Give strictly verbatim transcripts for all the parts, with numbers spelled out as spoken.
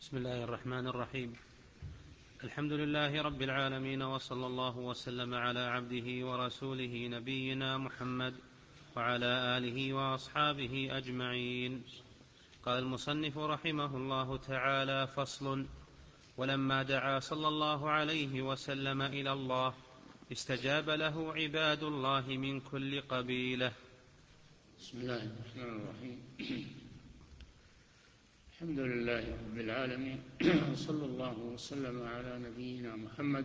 بسم الله الرحمن الرحيم. الحمد لله رب العالمين، وصلى الله وسلم على عبده ورسوله نبينا محمد وعلى آله وأصحابه أجمعين. قال المصنف رحمه الله تعالى: فصل. ولما دعا صلى الله عليه وسلم إلى الله استجاب له عباد الله من كل قبيلة. بسم الله الرحمن الرحيم. الحمد لله رب العالمين، صلى الله وسلم على نبينا محمد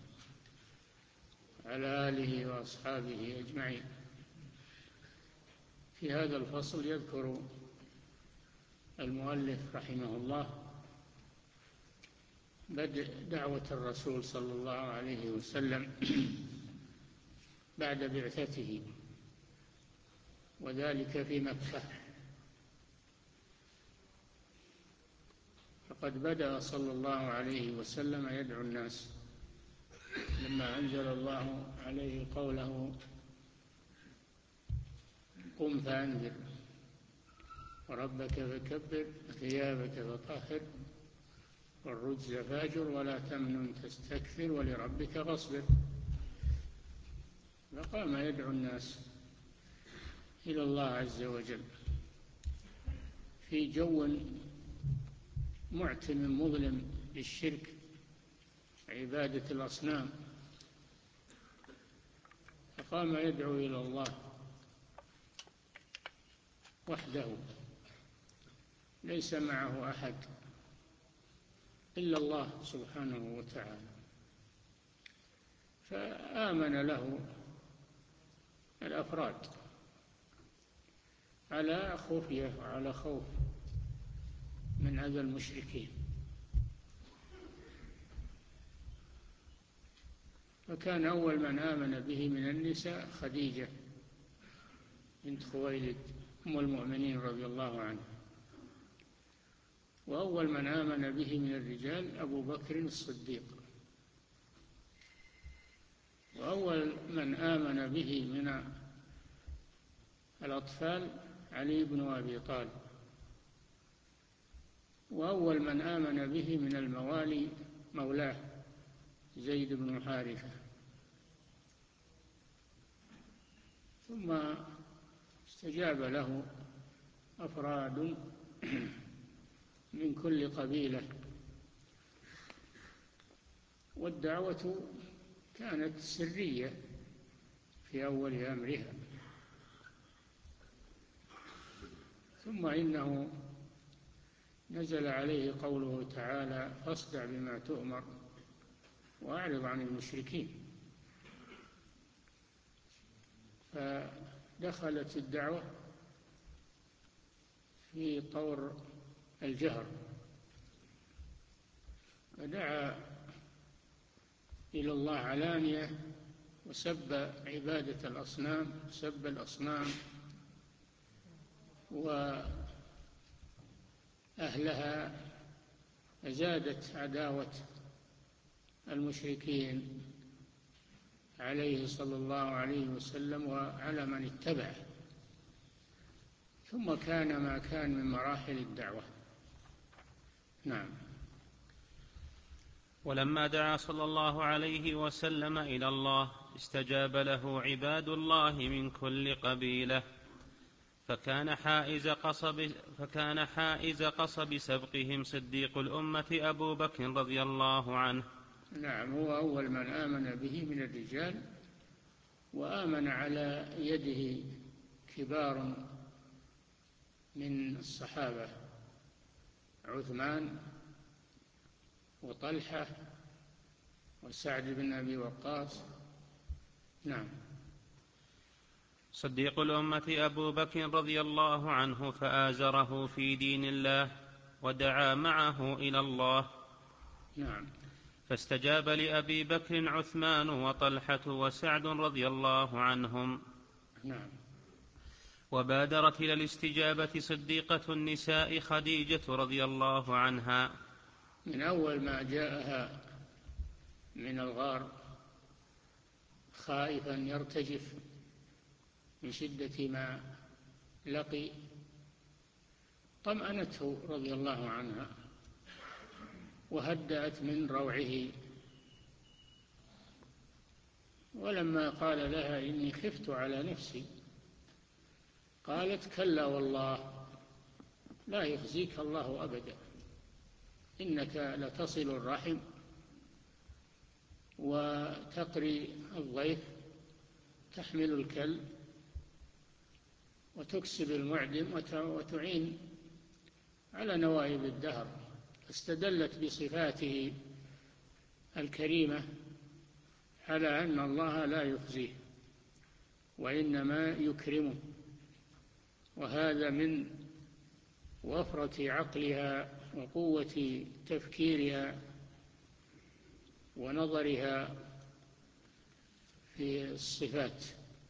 وعلى آله وأصحابه أجمعين. في هذا الفصل يذكر المؤلف رحمه الله بدء دعوة الرسول صلى الله عليه وسلم بعد بعثته، وذلك في مكة. فقد بدأ صلى الله عليه وسلم يدعو الناس لما أنزل الله عليه قوله: قم فأنذر وربك فكبر وثيابك فطهر والرجز فاهجر ولا تمنن تستكثر ولربك فاصبر. فقام يدعو الناس إلى الله عز وجل في جو معتم مظلم بالشرك، عبادة الأصنام. فقام يدعو إلى الله وحده، ليس معه أحد إلا الله سبحانه وتعالى. فآمن له الأفراد على خفية وعلى خوف من أذى المشركين. فكان أول من آمن به من النساء خديجة بنت خويلد أم المؤمنين رضي الله عنها، وأول من آمن به من الرجال أبو بكر الصديق، وأول من آمن به من الأطفال علي بن أبي طالب، وأول من آمن به من الموالي مولاه زيد بن حارثة. ثم استجاب له أفراد من كل قبيلة، والدعوة كانت سرية في أول أمرها. ثم إنه نزل عليه قوله تعالى: فاصدع بما تؤمر وأعرض عن المشركين. فدخلت الدعوة في طور الجهر، فدعا إلى الله علانية وسب عبادة الأصنام، سب الأصنام وأهلها، فزادت عداوة المشركين عليه صلى الله عليه وسلم وعلى من اتبعه. ثم كان ما كان من مراحل الدعوة. نعم. ولما دعا صلى الله عليه وسلم إلى الله استجاب له عباد الله من كل قبيلة، فكان حائز قصب, فكان حائز قصب سبقهم صديق الأمة أبو بكر رضي الله عنه. نعم، هو أول من آمن به من الرجال، وآمن على يده كبار من الصحابة: عثمان وطلحة وسعد بن أبي وقاص. نعم. صديق الأمة أبو بكر رضي الله عنه فآزره في دين الله ودعا معه إلى الله. نعم. فاستجاب لأبي بكر عثمان وطلحة وسعد رضي الله عنهم. نعم. وبادرت إلى الاستجابة صديقة النساء خديجة رضي الله عنها. من أول ما جاءها من الغار خائفا يرتجف من شدة ما لقي، طمأنته رضي الله عنها وهدأت من روعه. ولما قال لها إني خفت على نفسي قالت كلا والله لا يخزيك الله أبدا، إنك لتصل الرحم وتقري الضيف، تحمل الكل وتكسب المعدم وتعين على نوائب الدهر. استدلت بصفاته الكريمة على أن الله لا يخزيه وإنما يكرمه، وهذا من وفرة عقلها وقوة تفكيرها ونظرها في الصفات.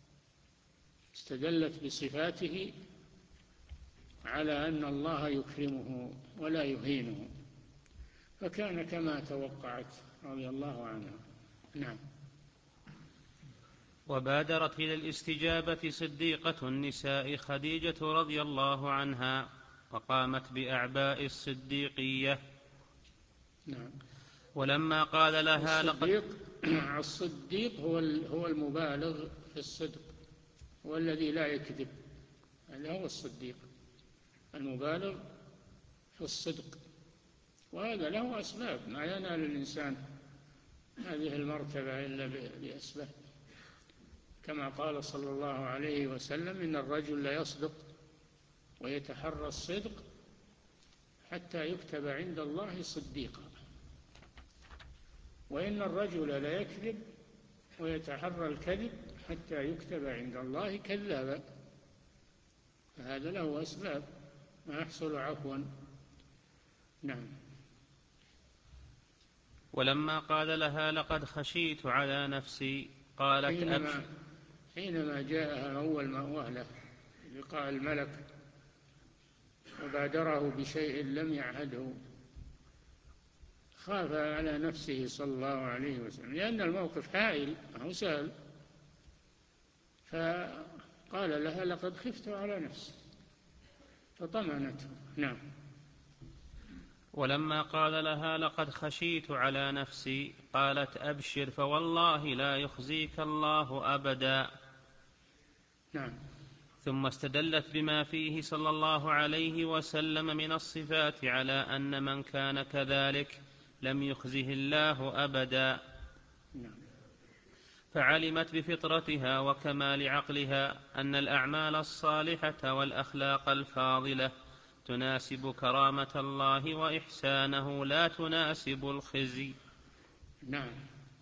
استدلت بصفاته على أن الله يكرمه ولا يهينه، فكان كما توقعت رضي الله عنها. نعم. وبادرت إلى الاستجابة صديقة النساء خديجة رضي الله عنها، وقامت بأعباء الصديقية. نعم. ولما قال لها الصديق الصديق هو هو المبالغ في الصدق، هو الذي لا يكذب، هذا هو الصديق، المبالغ في الصدق. وهذا له أسباب، ما ينال الإنسان هذه المرتبة إلا بأسباب، كما قال صلى الله عليه وسلم إن الرجل ليصدق ويتحرى الصدق حتى يكتب عند الله صديقا، وإن الرجل ليكذب ويتحرى الكذب حتى يكتب عند الله كذابا. فهذا له أسباب ما يحصل عفوا. نعم. ولما قال لها لقد خشيت على نفسي قالت حينما, حينما جاءها أول ما وهله لقاء الملك وبادره بشيء لم يعهده، خاف على نفسه صلى الله عليه وسلم، لأن الموقف هائل أو سهل، فقال لها لقد خفت على نفسي فطمأنته. نعم. ولما قال لها لقد خشيت على نفسي قالت أبشر فوالله لا يخزيك الله أبدا. نعم. ثم استدلت بما فيه صلى الله عليه وسلم من الصفات على أن من كان كذلك لم يخزه الله أبدا. نعم. فعلمت بفطرتها وكمال عقلها أن الأعمال الصالحة والأخلاق الفاضلة تناسب كرامة الله وإحسانه لا تناسب الخزي. نعم.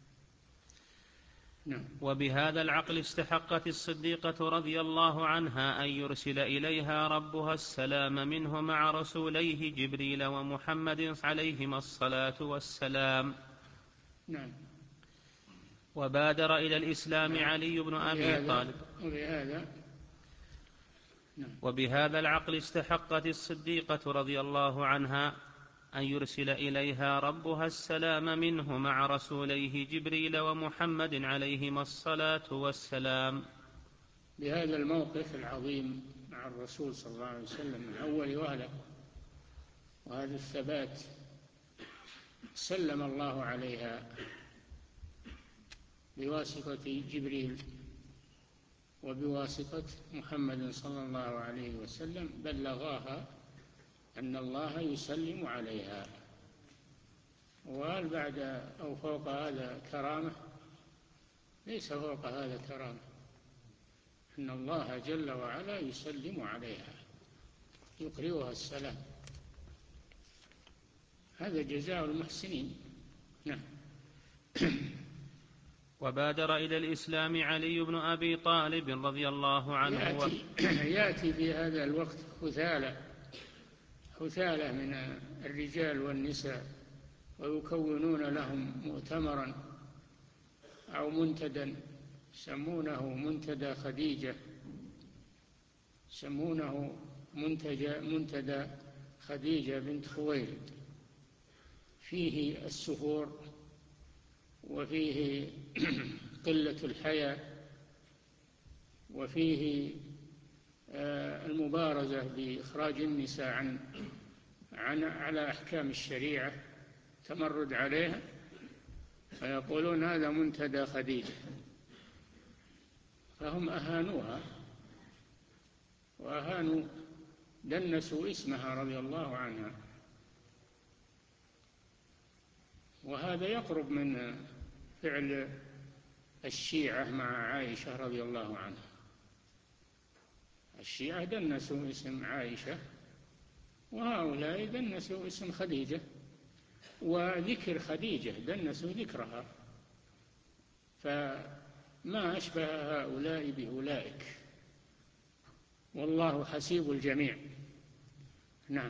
نعم. وبهذا العقل استحقت الصديقة رضي الله عنها أن يرسل إليها ربها السلام منه مع رسوليه جبريل ومحمد عليهما الصلاة والسلام. نعم. وبادر إلى الإسلام علي بن أبي طالب. وبهذا وبهذا العقل استحقت الصديقة رضي الله عنها أن يرسل إليها ربها السلام منه مع رسوليه جبريل ومحمد عليهما الصلاة والسلام. بهذا الموقف العظيم مع الرسول صلى الله عليه وسلم من أول وهلة، وهذا الثبات سلم الله عليها بواسطة جبريل وبواسطة محمد صلى الله عليه وسلم، بلغاها أن الله يسلم عليها. وهل بعد أو فوق هذا كرامة؟ ليس فوق هذا كرامة، أن الله جل وعلا يسلم عليها يقرئها السلام، هذا جزاء المحسنين. نعم. وبادر إلى الإسلام علي بن أبي طالب رضي الله عنه. يأتي, يأتي في هذا الوقت خثالة خثالة من الرجال والنساء، ويكونون لهم مؤتمرا أو منتدى يسمونه منتدى خديجة، يسمونه منتدى خديجة بنت خويلد، فيه السفور وفيه قلة الحياء وفيه المبارزة بإخراج النساء عن, عن على أحكام الشريعة، تمرد عليها فيقولون هذا منتدى خديجة، فهم أهانوها وأهانوا دنسوا اسمها رضي الله عنها. وهذا يقرب من فعل الشيعة مع عائشة رضي الله عنها. الشيعة دنسوا اسم عائشة، وهؤلاء دنسوا اسم خديجة، وذكر خديجة دنسوا ذكرها، فما أشبه هؤلاء بأولئك، والله حسيب الجميع. نعم.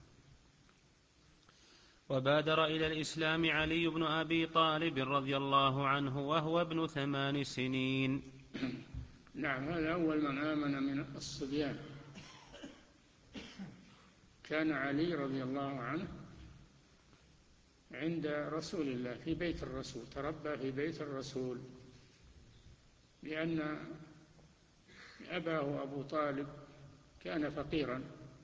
وبادر إلى الإسلام علي بن أبي طالب رضي الله عنه وهو ابن ثمان سنين. نعم، هذا أول من آمن من الصبيان. كان علي رضي الله عنه عند رسول الله في بيت الرسول، تربى في بيت الرسول، لأن أباه أبو طالب كان فقيرا،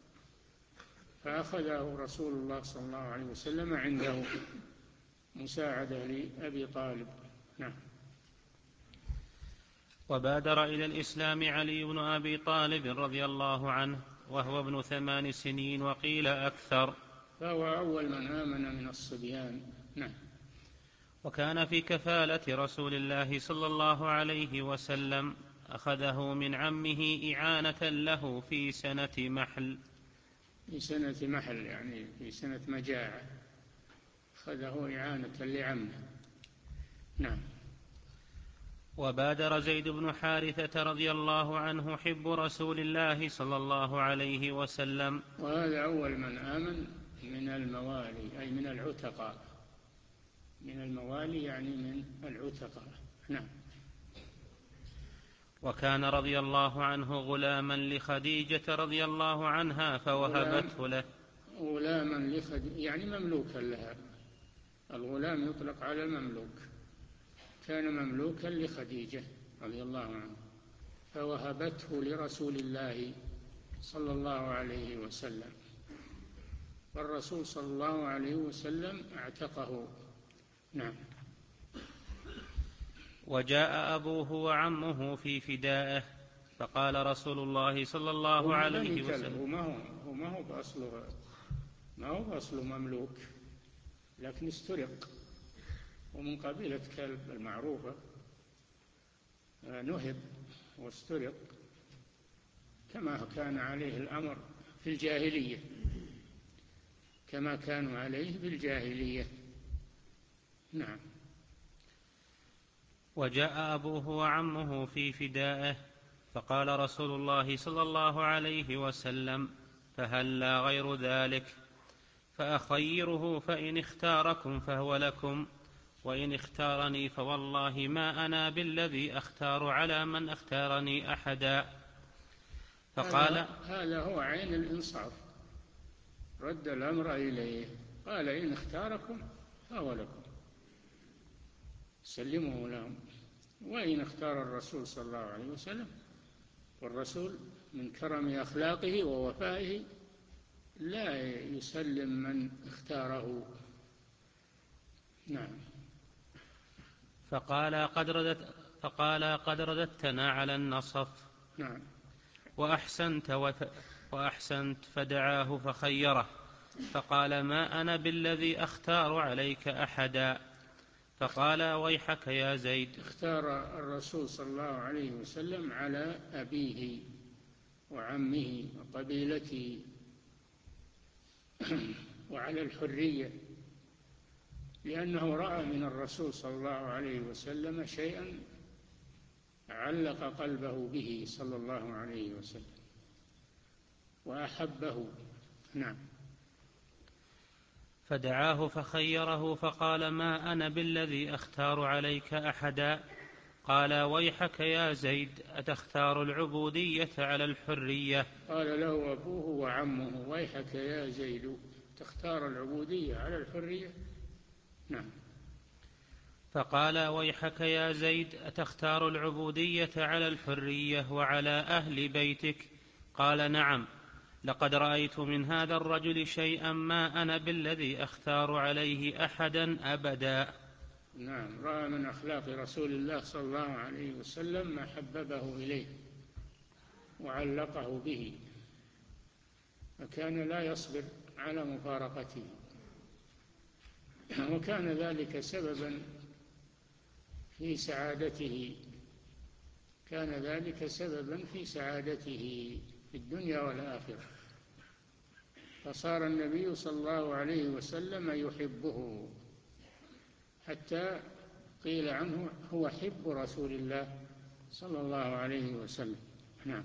فأخذه رسول الله صلى الله عليه وسلم عنده مساعدة لأبي طالب. نعم. وبادر إلى الإسلام علي بن أبي طالب رضي الله عنه وهو ابن ثمان سنين وقيل أكثر، فهو أول من آمن من الصبيان. نعم. وكان في كفالة رسول الله صلى الله عليه وسلم، أخذه من عمه إعانة له في سنة محل. في سنة محل يعني في سنة مجاعة، أخذه إعانة لعمه. نعم. وبادر زيد بن حارثة رضي الله عنه حب رسول الله صلى الله عليه وسلم، وهذا أول من آمن من الموالي، أي من العتقاء، من الموالي يعني من العتقاء. نعم. وكان رضي الله عنه غلاما لخديجة رضي الله عنها فوهبته له. غلاما لخديجة يعني مملوكا لها، الغلام يطلق على المملوك، كان مملوكا لخديجة رضي الله عنها فوهبته لرسول الله صلى الله عليه وسلم، والرسول صلى الله عليه وسلم اعتقه. نعم. وجاء أبوه وعمه في فدائه، فقال رسول الله صلى الله عليه وسلم، ما هو هو ما هو بأصله ما هو بأصله مملوك، لكن استرق، ومن قبيلة كلب المعروفة، نهب واسترق كما كان عليه الأمر في الجاهلية، كما كانوا عليه بالجاهلية. نعم. وجاء أبوه وعمه في فدائه، فقال رسول الله صلى الله عليه وسلم، فهلا غير ذلك، فأخيره فإن اختاركم فهو لكم، وإن اختارني فوالله ما أنا بالذي أختار على من اختارني أحدا. فقال هذا, هذا هو عين الإنصاف، رد الأمر إليه، قال إن اختاركم فهو لكم، سلموا لهم. وإن اختار الرسول صلى الله عليه وسلم، والرسول من كرم أخلاقه ووفائه لا يسلم من اختاره. نعم. فقال قد ردت فقال قد رددتنا على النصف. نعم. وأحسنت, وف... وأحسنت فدعاه فخيره، فقال ما أنا بالذي أختار عليك أحدا. فقال ويحك يا زيد. اختار الرسول صلى الله عليه وسلم على أبيه وعمه وقبيلته وعلى الحرية، لأنه رأى من الرسول صلى الله عليه وسلم شيئا علق قلبه به صلى الله عليه وسلم وأحبه. نعم. فدعاه فخيره، فقال ما أنا بالذي أختار عليك أحدا. قال ويحك يا زيد أتختار العبودية على الحرية؟ قال له أبوه وعمه ويحك يا زيد تختار العبودية على الحرية. نعم. فقال ويحك يا زيد أتختار العبودية على الحرية وعلى أهل بيتك؟ قال نعم. لقد رأيت من هذا الرجل شيئا ما أنا بالذي أختار عليه أحدا أبدا. نعم، رأى من أخلاق رسول الله صلى الله عليه وسلم ما حببه إليه وعلقه به، فكان لا يصبر على مفارقته، وكان ذلك سببا في سعادته كان ذلك سببا في سعادته في الدنيا والآخرة، فصار النبي صلى الله عليه وسلم يحبه، حتى قيل عنه هو حب رسول الله صلى الله عليه وسلم. نعم.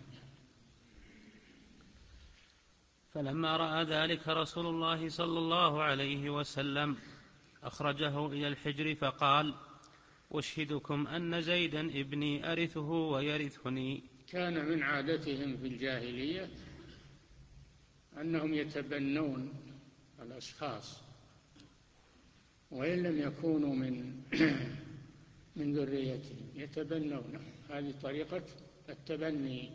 فلما رأى ذلك رسول الله صلى الله عليه وسلم أخرجه إلى الحجر فقال: أشهدكم أن زيدا ابني أرثه ويرثني. كان من عادتهم في الجاهلية أنهم يتبنون الأشخاص وإن لم يكونوا من من ذريتهم، يتبنون، هذه طريقة التبني.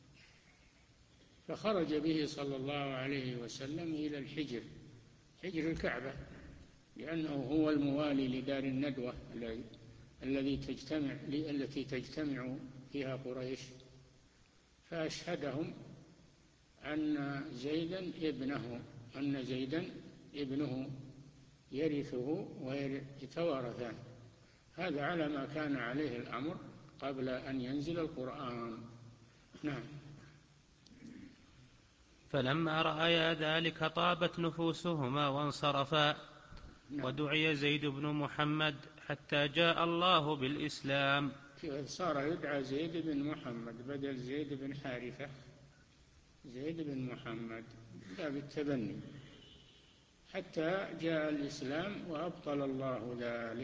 فخرج به صلى الله عليه وسلم إلى الحجر، حجر الكعبة، لأنه هو الموالي لدار الندوة الذي تجتمع التي تجتمع فيها قريش، فأشهدهم أن زيدا ابنه أن زيدا ابنه يرثه ويتوارثان. هذا على ما كان عليه الأمر قبل أن ينزل القرآن. نعم. فلما رأيا ذلك طابت نفوسهما وانصرفا. نعم. ودعي زيد بن محمد حتى جاء الله بالإسلام. صار يدعى زيد بن محمد بدل زيد بن حارثة، زيد بن محمد باب التبني، حتى جاء الإسلام وأبطل الله ذلك.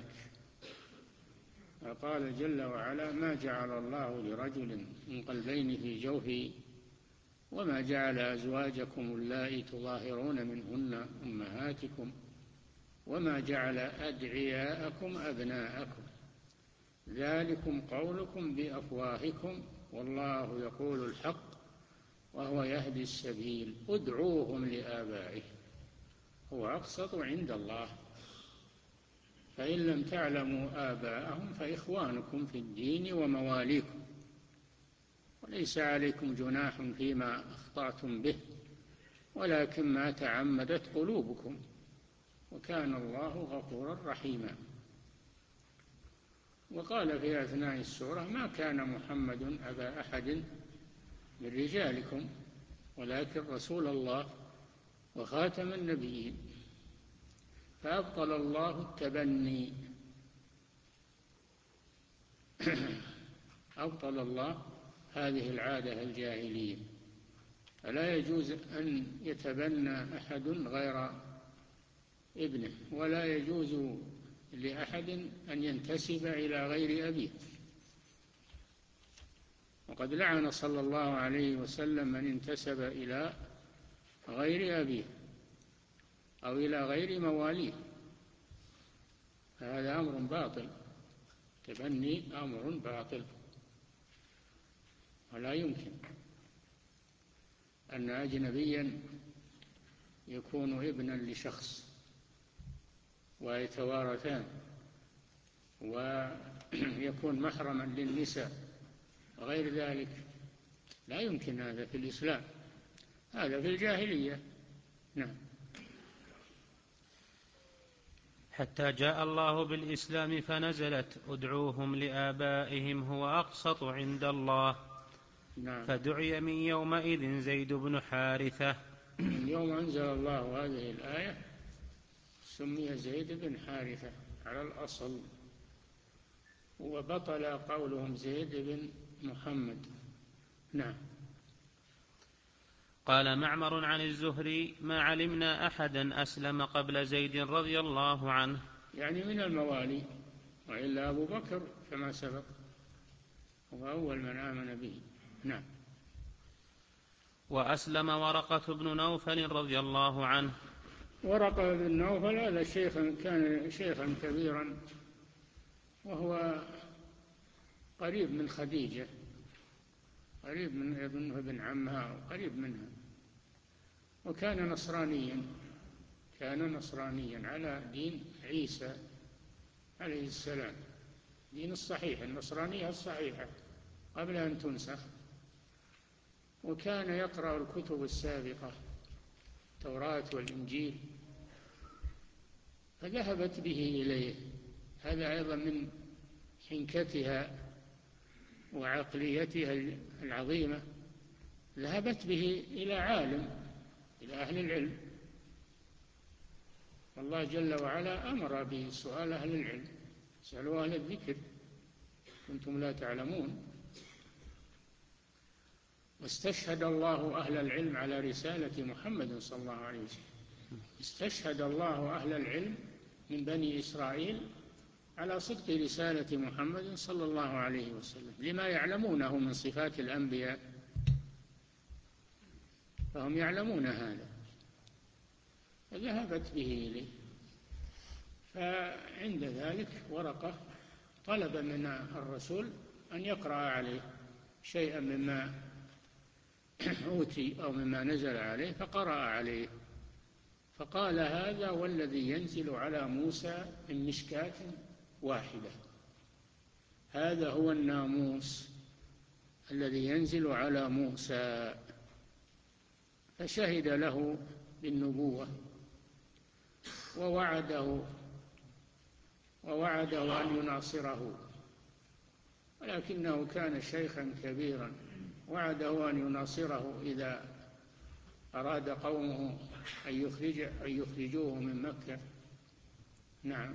قال جل وعلا: ما جعل الله لرجل من قلبين في جوفه وما جعل أزواجكم اللائي تظاهرون منهن أمهاتكم وما جعل أدعياءكم أبناءكم ذلكم قولكم بأفواهكم والله يقول الحق وهو يهدي السبيل ادعوهم لآبائهم هو أقسط عند الله فإن لم تعلموا آباءهم فإخوانكم في الدين ومواليكم وليس عليكم جناح فيما أخطأتم به ولكن ما تعمدت قلوبكم وكان الله غفورا رحيما. وقال في أثناء السورة: ما كان محمد أبا أحد من رجالكم ولكن رسول الله وخاتم النبيين. فأبطل الله التبني أبطل الله هذه العادة الجاهلية، فلا يجوز أن يتبنى أحد غير ابنه ولا يجوز لأحد أن ينتسب إلى غير أبيه. وقد لعن صلى الله عليه وسلم من انتسب إلى غير أبيه أو إلى غير مواليه، هذا أمر باطل، تبني أمر باطل، ولا يمكن أن أجنبيا يكون ابنا لشخص ويتوارثان ويكون محرما للنساء غير ذلك، لا يمكن هذا في الإسلام، هذا في الجاهلية. نعم. حتى جاء الله بالإسلام فنزلت: ادعوهم لآبائهم هو أقسط عند الله. نعم. فدعي من يومئذ زيد بن حارثة. من يوم أنزل الله هذه الآية سمي زيد بن حارثة على الأصل، وبطل قولهم زيد بن محمد. نعم. قال معمر عن الزهري: ما علمنا أحدا أسلم قبل زيد رضي الله عنه، يعني من الموالي، وإلا أبو بكر كما سبق هو أول من آمن به. نعم. وأسلم ورقة بن نوفل رضي الله عنه. ورقة بن نوفل هذا شيخ كان شيخا كبيرا، وهو قريب من خديجة، قريب من ابن ابن عمها وقريب منها، وكان نصرانيا، كان نصرانيا على دين عيسى عليه السلام، دين الصحيح، النصرانية الصحيحة قبل أن تنسخ. وكان يقرأ الكتب السابقة، التوراة والإنجيل، فذهبت به إليه. هذا أيضا من حنكتها وعقليتها العظيمة، ذهبت به إلى عالم، إلى أهل العلم. والله جل وعلا أمر بسؤال أهل العلم، اسألوا أهل الذكر كنتم لا تعلمون. واستشهد الله أهل العلم على رسالة محمد صلى الله عليه وسلم، استشهد الله أهل العلم من بني إسرائيل على صدق رسالة محمد صلى الله عليه وسلم لما يعلمونه من صفات الأنبياء، فهم يعلمون هذا، فذهبت به إليه. فعند ذلك ورقة طلب من الرسول أن يقرأ عليه شيئا مما أوتي أو مما نزل عليه، فقرأ عليه، فقال: هذا والذي ينزل على موسى من مشكاة واحدة، هذا هو الناموس الذي ينزل على موسى. فشهد له بالنبوة ووعده ووعده أن يناصره، ولكنه كان شيخا كبيرا، وعده أن يناصره إذا أراد قومه أن يخرج أن يخرجوه من مكة. نعم،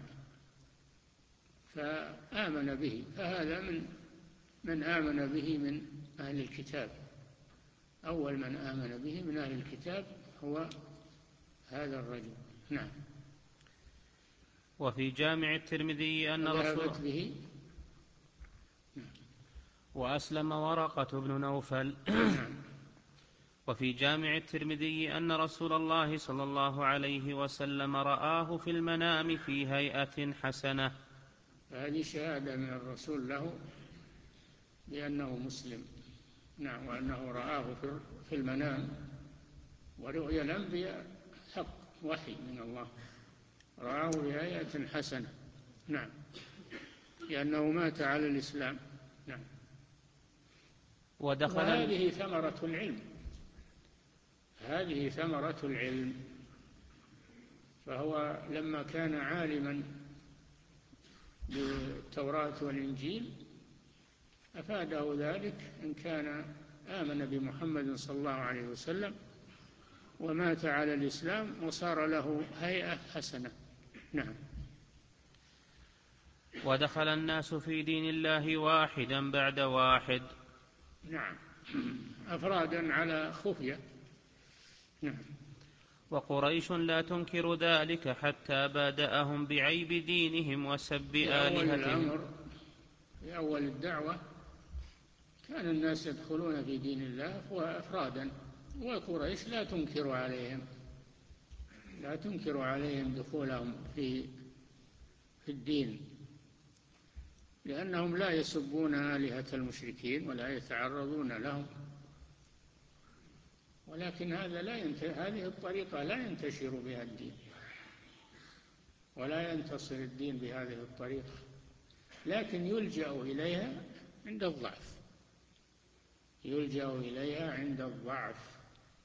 فآمن به. فهذا من من آمن به من أهل الكتاب، أول من آمن به من أهل الكتاب هو هذا الرجل. نعم. وفي جامع الترمذي أن رسول به وأسلم ورقة بن نوفل. وفي جامع الترمذي أن رسول الله صلى الله عليه وسلم رآه في المنام في هيئة حسنة. هذه شهادة من الرسول له بأنه مسلم. نعم، وأنه رآه في المنام، ورؤيا الأنبياء حق، وحي من الله. رآه بهيئة حسنة. نعم، لأنه مات على الإسلام. نعم. ودخل وهذه ثمرة العلم، هذه ثمرة العلم. فهو لما كان عالما بالتوراة والإنجيل أفاده ذلك إن كان آمن بمحمد صلى الله عليه وسلم ومات على الإسلام وصار له هيئة حسنة. نعم. ودخل الناس في دين الله واحدا بعد واحد. نعم، أفرادا على خفية. نعم. وقريش لا تنكر ذلك حتى بادأهم بعيب دينهم وسب آلهتهم. في أول الدعوة كان الناس يدخلون في دين الله وأفرادا، وقريش لا تنكر عليهم لا تنكر عليهم دخولهم في في الدين، لأنهم لا يسبون آلهة المشركين ولا يتعرضون لهم. ولكن هذا لا ينت... هذه الطريقة لا ينتشر بها الدين، ولا ينتصر الدين بهذه الطريقة، لكن يلجأ إليها عند الضعف، يلجأ إليها عند الضعف.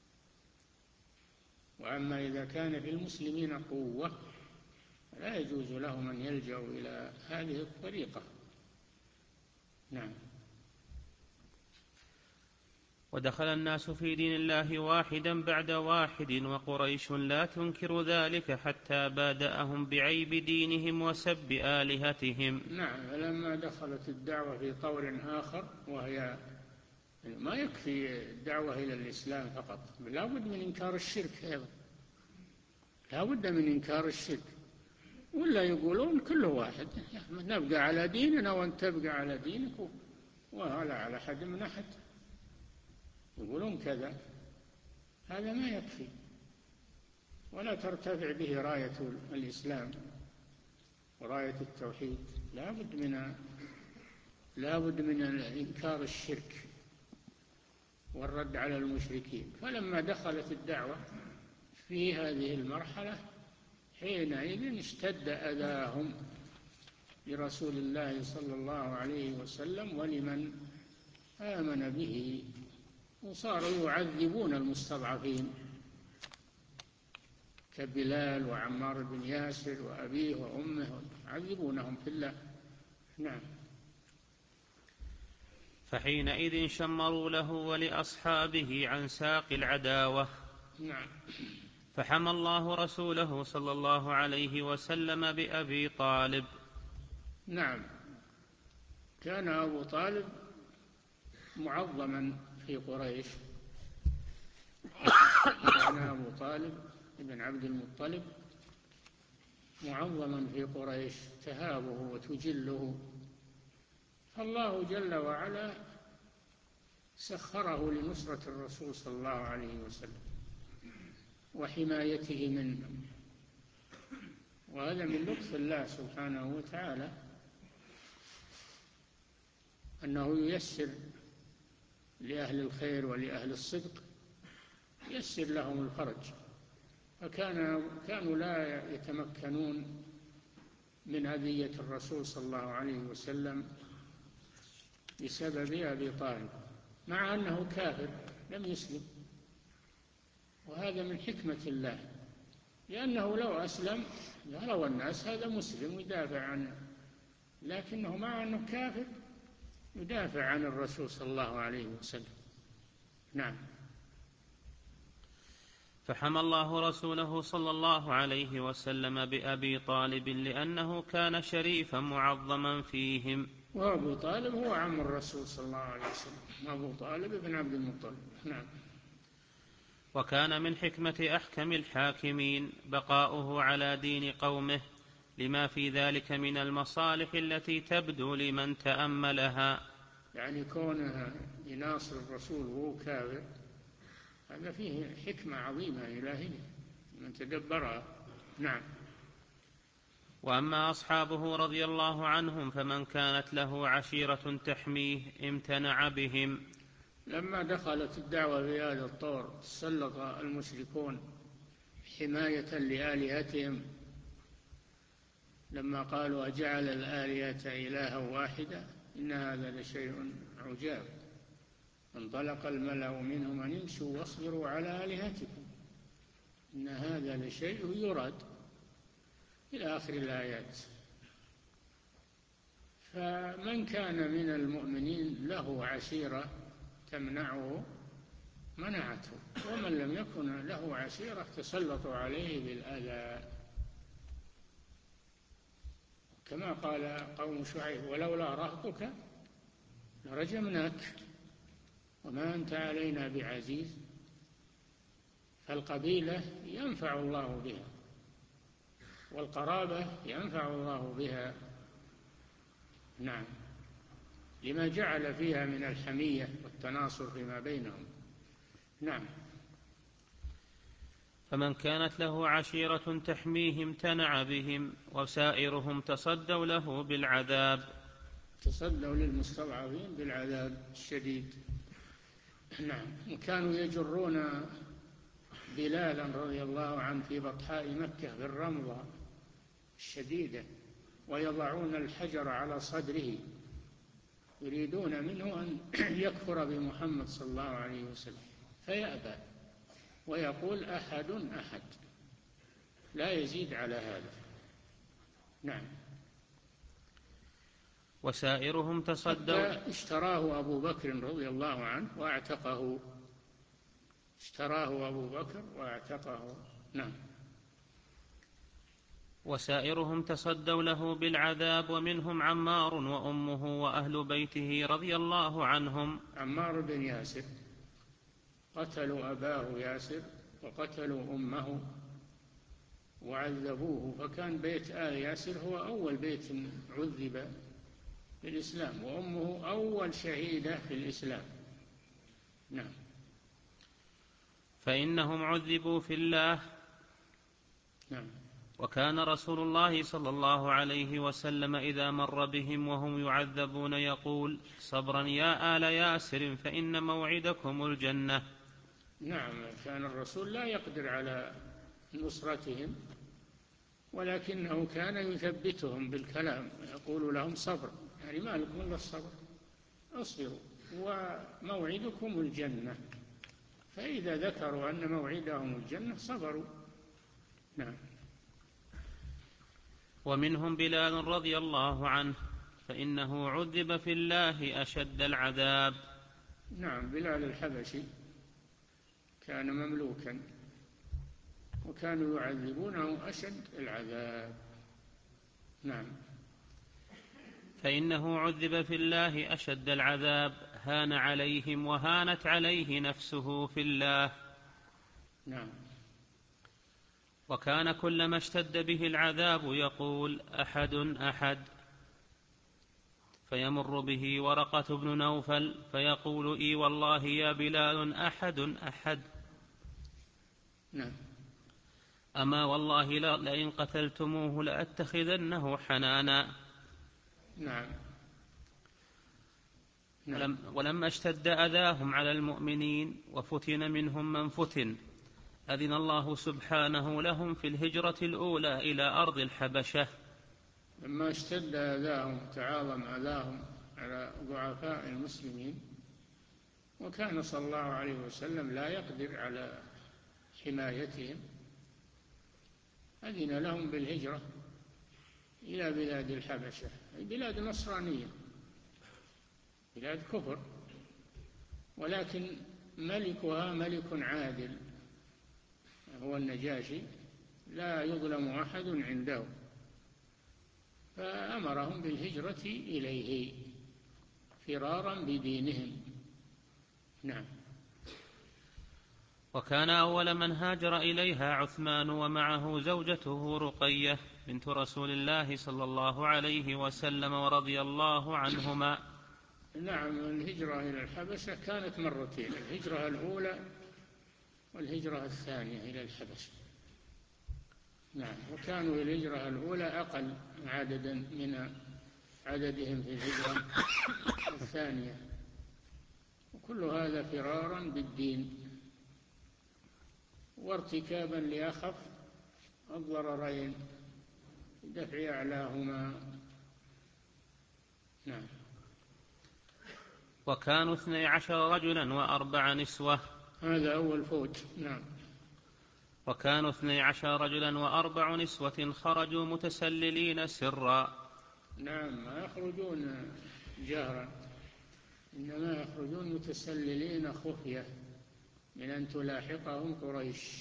وأما إذا كان في المسلمين قوة لا يجوز لهم أن يلجأوا إلى هذه الطريقة. نعم. ودخل الناس في دين الله واحدا بعد واحد، وقريش لا تنكر ذلك حتى بادأهم بعيب دينهم وسب آلهتهم. نعم. فلما دخلت الدعوة في طور آخر، وهي ما يكفي الدعوة إلى الإسلام فقط، لا بد من إنكار الشرك أيضا، لا بد من إنكار الشرك، ولا يقولون كل واحد نبقى على ديننا وأنت تبقى على دينك، وهذا على حد من أحد، يقولون كذا. هذا ما يكفي، ولا ترتفع به راية الإسلام وراية التوحيد. لا بد من لا بد من إنكار الشرك والرد على المشركين. فلما دخلت الدعوة في هذه المرحلة حينئذ اشتد أذاهم لرسول الله صلى الله عليه وسلم ولمن آمن به، وصاروا يعذبون المستضعفين كبلال وعمار بن ياسر وأبيه وأمه، يعذبونهم في الله. نعم. فحينئذ شمروا له ولأصحابه عن ساق العداوة. نعم. فحمى الله رسوله صلى الله عليه وسلم بأبي طالب. نعم. كان أبو طالب معظما في قريش، كان أبو طالب ابن عبد المطلب معظما في قريش، تهابه وتجله، فالله جل وعلا سخره لنصرة الرسول صلى الله عليه وسلم وحمايته منه، وهذا من لطف الله سبحانه وتعالى أنه ييسر لأهل الخير ولأهل الصدق، ييسر لهم الفرج، فكان كانوا لا يتمكنون من أذية الرسول صلى الله عليه وسلم بسبب أبي طالب، مع أنه كافر لم يسلم، وهذا من حكمة الله، لأنه لو أسلم يرى الناس هذا مسلم ويدافع عنه، لكنه مع أنه كافر يدافع عن الرسول صلى الله عليه وسلم. نعم. فحمى الله رسوله صلى الله عليه وسلم بأبي طالب لأنه كان شريفا معظما فيهم. وأبو طالب هو عم الرسول صلى الله عليه وسلم، أبو طالب بن عبد المطلب. نعم. وكان من حكمة أحكم الحاكمين بقاؤه على دين قومه لما في ذلك من المصالح التي تبدو لمن تأملها. يعني كونه يناصر الرسول وهو كافر هذا فيه حكمة عظيمة إلهية من تدبرها. نعم. وأما أصحابه رضي الله عنهم فمن كانت له عشيرة تحميه امتنع بهم. لما دخلت الدعوة في هذا الطور تسلط المشركون حماية لآلهتهم، لما قالوا أجعل الآلهة إلها واحدة إن هذا لشيء عجاب، انطلق الملأ منهم أن امشوا واصبروا على آلهتكم إن هذا لشيء يراد إلى آخر الآيات. فمن كان من المؤمنين له عشيرة تمنعه منعته، ومن لم يكن له عشيرة تسلطوا عليه بالأذى، كما قال قوم شعيب ولولا رهطك لرجمناك وما أنت علينا بعزيز. فالقبيلة ينفع الله بها، والقرابة ينفع الله بها. نعم. لما جعل فيها من الحمية والتناصر فيما بينهم. نعم. فمن كانت له عشيرة تحميه امتنع بهم وسائرهم تصدوا له بالعذاب. تصدوا للمستضعفين بالعذاب الشديد. نعم. وكانوا يجرون بلالا رضي الله عنه في بطحاء مكة بالرمضة الشديدة ويضعون الحجر على صدره يريدون منه أن يكفر بمحمد صلى الله عليه وسلم، فيأبى ويقول أحد أحد لا يزيد على هذا. نعم. وسائرهم تصدوا. اشتراه أبو بكر رضي الله عنه واعتقه، اشتراه أبو بكر واعتقه. نعم. وسائرهم تصدوا له بالعذاب ومنهم عمار وأمه وأهل بيته رضي الله عنهم. عمار بن ياسر قتلوا أباه ياسر وقتلوا أمه وعذبوه، فكان بيت آل ياسر هو أول بيت عذب في الإسلام، وأمه أول شهيدة في الإسلام. نعم. فإنهم عذبوا في الله. نعم. وكان رسول الله صلى الله عليه وسلم إذا مر بهم وهم يعذبون يقول صبرا يا آل ياسر فإن موعدكم الجنة. نعم. كان الرسول لا يقدر على نصرتهم، ولكنه كان يثبتهم بالكلام، يقول لهم صبر، يعني ما لكم إلا الصبر، اصبروا وموعدكم الجنة. فإذا ذكروا أن موعدهم الجنة صبروا. نعم. ومنهم بلال رضي الله عنه، فإنه عذب في الله أشد العذاب. نعم، بلال الحبشي كان مملوكا وكانوا يعذبونه أشد العذاب. نعم. فإنه عذب في الله أشد العذاب، هان عليهم وهانت عليه نفسه في الله. نعم. وكان كلما اشتد به العذاب يقول أحد أحد، فيمر به ورقة بن نوفل فيقول إي والله يا بلال أحد أحد. نعم. أما والله لئن قتلتموه لأتخذنه حنانا. نعم. نعم. ولما اشتد أذاهم على المؤمنين وفتن منهم من فتن، أذن الله سبحانه لهم في الهجرة الأولى إلى أرض الحبشة. لما اشتد أذاهم تعاظم أذاهم على ضعفاء المسلمين، وكان صلى الله عليه وسلم لا يقدر على حمايتهم، أذن لهم بالهجرة إلى بلاد الحبشة، بلاد نصرانية، بلاد كفر، ولكن ملكها ملك عادل هو النجاشي، لا يظلم أحد عنده، فأمرهم بالهجرة إليه فرارا بدينهم. نعم. وكان أول من هاجر إليها عثمان ومعه زوجته رقية بنت رسول الله صلى الله عليه وسلم ورضي الله عنهما. نعم، الهجرة إلى الحبشة كانت مرتين، الهجرة الأولى والهجرة الثانية إلى الحبشة. نعم. وكانوا الهجرة الأولى أقل عددا من عددهم في الهجرة الثانية، وكل هذا فرارا بالدين وارتكابا لأخف الضررين، دفع أعلاهما. نعم. وكانوا اثني عشر رجلا وأربع نسوة. هذا أول فوت. نعم. وكانوا اثني عشر رجلا وأربع نسوة خرجوا متسللين سرا. نعم، ما يخرجون جهرا، إنما يخرجون متسللين خفية من أن تلاحقهم قريش.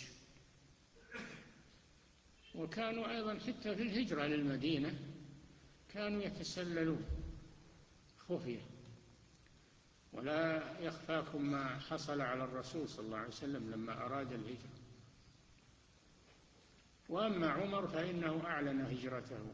وكانوا أيضا حتى في الهجرة للمدينة كانوا يتسللون خفية، ولا يخفاكم ما حصل على الرسول صلى الله عليه وسلم لما أراد الهجرة. وأما عمر فإنه أعلن هجرته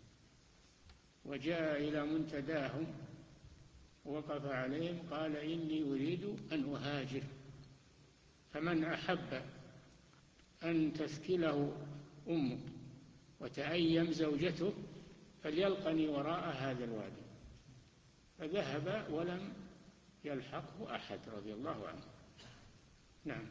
وجاء إلى منتداهم ووقف عليهم قال إني أريد أن أهاجر، فمن أحب أن تثكله أمه وتأيم زوجته فليلقني وراء هذا الوادي. فذهب ولم يلحقه أحد رضي الله عنه. نعم.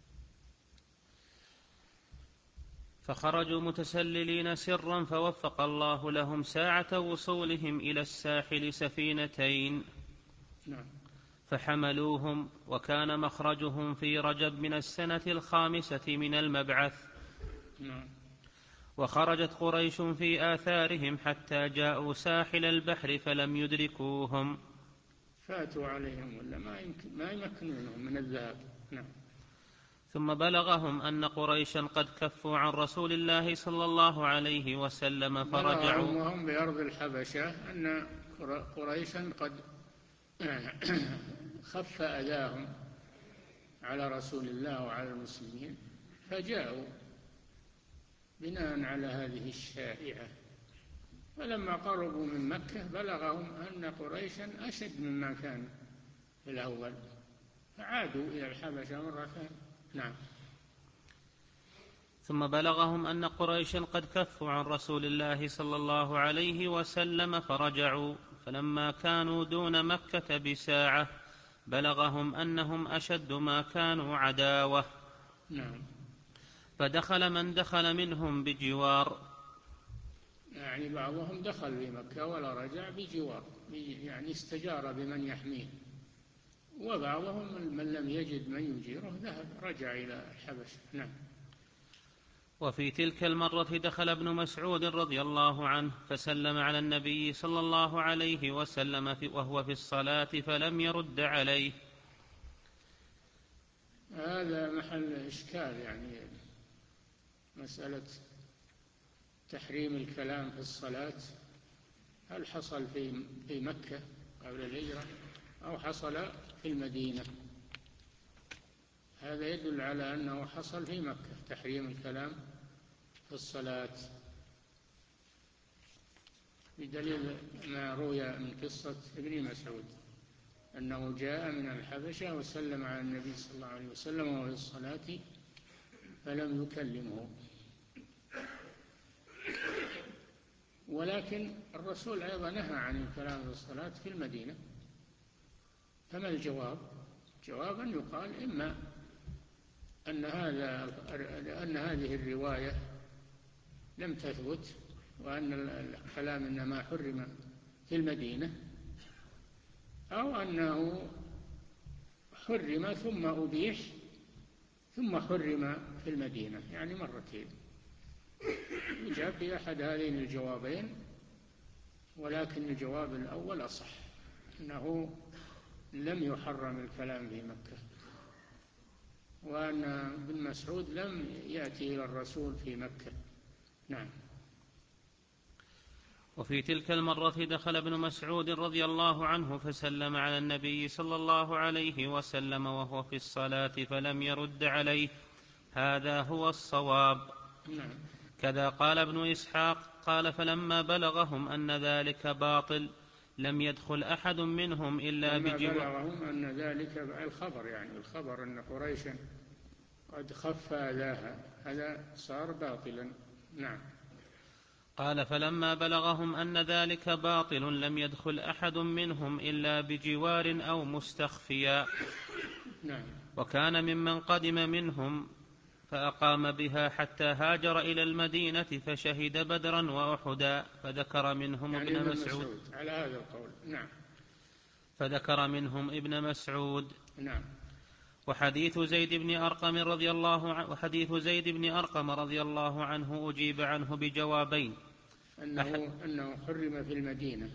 فخرجوا متسللين سرا، فوفق الله لهم ساعة وصولهم إلى الساحل سفينتين. نعم. فحملوهم، وكان مخرجهم في رجب من السنة الخامسة من المبعث. نعم. وخرجت قريش في آثارهم حتى جاءوا ساحل البحر فلم يدركوهم، فاتوا عليهم ولا ما يمكن ما يمكنونهم من الذهاب. نعم. ثم بلغهم أن قريشا قد كفوا عن رسول الله صلى الله عليه وسلم فرجعوا. بلغهم وهم بأرض الحبشة أن قريشا قد خف أذاهم على رسول الله وعلى المسلمين، فجاءوا بناء على هذه الشائعة. فلما قربوا من مكة بلغهم أن قريشا أشد مما كان في الأول، فعادوا إلى الحبشة مرة ثانية. نعم. ثم بلغهم أن قريشا قد كفوا عن رسول الله صلى الله عليه وسلم فرجعوا، فلما كانوا دون مكة بساعة بلغهم أنهم أشد ما كانوا عداوة. نعم. فدخل من دخل منهم بجوار. يعني بعضهم دخل في مكة ولا رجع بجوار، يعني استجار بمن يحميه، وبعضهم من لم يجد من يجيره ذهب رجع إلى الحبشة. نعم. وفي تلك المرة دخل ابن مسعود رضي الله عنه فسلم على النبي صلى الله عليه وسلم وهو في الصلاة فلم يرد عليه. هذا محل إشكال، يعني مسألة تحريم الكلام في الصلاة، هل حصل في في مكة قبل الهجرة أو حصل في المدينة؟ هذا يدل على أنه حصل في مكة تحريم الكلام في الصلاة، بدليل ما روي من قصة ابن مسعود أنه جاء من الحبشة وسلم على النبي صلى الله عليه وسلم وهو في الصلاة فلم يكلمه. ولكن الرسول أيضا نهى عن الكلام في الصلاة في المدينة، فما الجواب؟ جوابا يقال إما أن هذا أن هذه الرواية لم تثبت وأن الكلام إنما حرم في المدينة، أو أنه حرم ثم أبيح ثم حرم في المدينة، يعني مرتين. يجاب بأحد هذين الجوابين، ولكن الجواب الأول أصح، أنه لم يحرم الكلام في مكة، وأن ابن مسعود لم يأتي إلى الرسول في مكة. نعم. وفي تلك المرة دخل ابن مسعود رضي الله عنه فسلم على النبي صلى الله عليه وسلم وهو في الصلاة فلم يرد عليه. هذا هو الصواب. نعم. كذا قال ابن إسحاق قال فلما بلغهم أن ذلك باطل لم يدخل أحد منهم إلا لما بجوار. بلغهم أن ذلك الخبر، يعني الخبر أن قريشا قد خف أذاها، هذا صار باطلا. نعم. قال فلما بلغهم أن ذلك باطل لم يدخل أحد منهم إلا بجوار أو مستخفيا. نعم. وكان ممن قدم منهم فأقام بها حتى هاجر إلى المدينة فشهد بدرا وأحدا فذكر منهم يعني ابن ابن مسعود. مسعود على هذا القول. نعم. فذكر منهم ابن مسعود. نعم. وحديث زيد بن أرقم رضي الله عنه وحديث زيد بن أرقم رضي الله عنه أجيب عنه بجوابين. أنه أنه حرم في المدينة،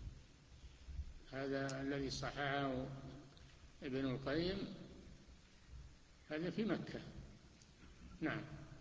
هذا الذي صححه ابن القيم، هذا في مكة. نعم.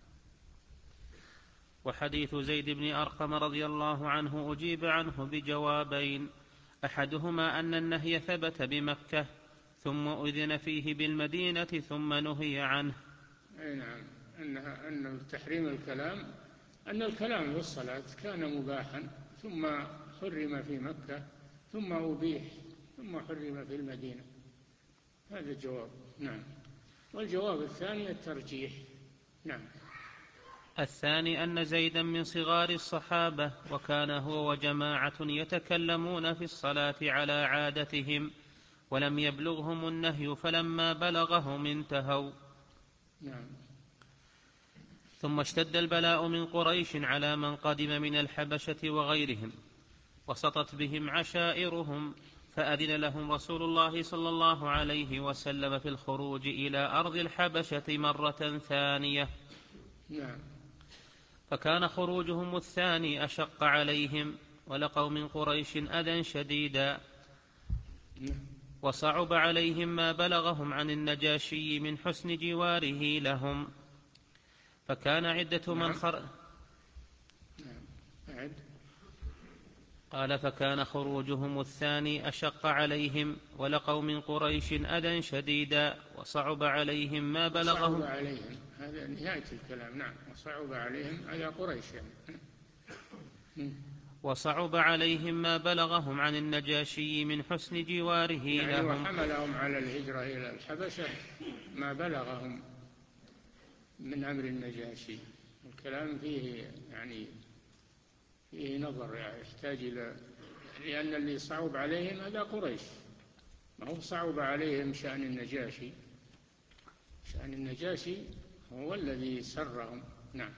وحديث زيد بن أرقم رضي الله عنه أجيب عنه بجوابين، أحدهما أن النهي ثبت بمكة ثم أذن فيه بالمدينة ثم نهي عنه. أي نعم. أنها أن تحريم الكلام، أن الكلام في الصلاة كان مباحا ثم حرم في مكة ثم أبيح ثم حرم في المدينة، هذا الجواب. نعم. والجواب الثاني الترجيح. نعم. الثاني أن زيدا من صغار الصحابة وكان هو وجماعة يتكلمون في الصلاة على عادتهم ولم يبلغهم النهي فلما بلغهم انتهوا. نعم. ثم اشتد البلاء من قريش على من قدم من الحبشة وغيرهم وسطت بهم عشائرهم فأذن لهم رسول الله صلى الله عليه وسلم في الخروج إلى أرض الحبشة مرة ثانية. نعم. فكان خروجهم الثاني أشق عليهم ولقوا من قريش أذى شديدا وصعب عليهم ما بلغهم عن النجاشي من حسن جواره لهم. فكان عدة من خرج قال فكان خروجهم الثاني أشق عليهم ولقوا من قريش أذى شديدا وصعب عليهم ما بلغهم. وصعب عليهم، هذا نهاية الكلام. نعم. وصعب عليهم على قريش يعني. وصعب عليهم ما بلغهم عن النجاشي من حسن جواره يعني لهم. وحملهم على الهجرة إلى الحبشة ما بلغهم من أمر النجاشي. الكلام فيه يعني فيه نظر، يعني يحتاج إلى، لأن اللي صعب عليهم هذا قريش، ما هو صعب عليهم شأن النجاشي. شأن النجاشي هو الذي سرهم. نعم.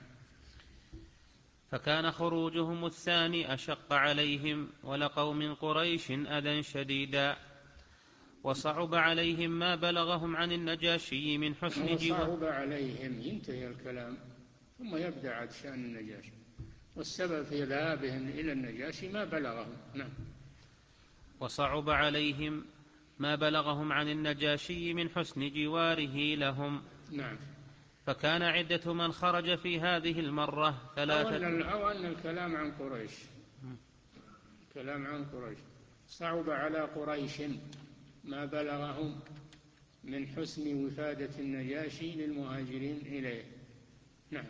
فكان خروجهم الثاني أشق عليهم، ولقوا من قريش أذى شديدا، وصعب عليهم ما بلغهم عن النجاشي من حسن جواره. وصعب عليهم ينتهي الكلام ثم يبدأ عن شأن النجاشي، والسبب في ذهابهم إلى النجاشي ما بلغهم. نعم. وصعب عليهم ما بلغهم عن النجاشي من حسن جواره لهم. نعم. فكان عدة من خرج في هذه المرة ثلاثة. أو أن الكلام عن قريش، كلام عن قريش صعب على قريش ما بلغهم من حسن وفادة النجاشي للمهاجرين إليه. نعم.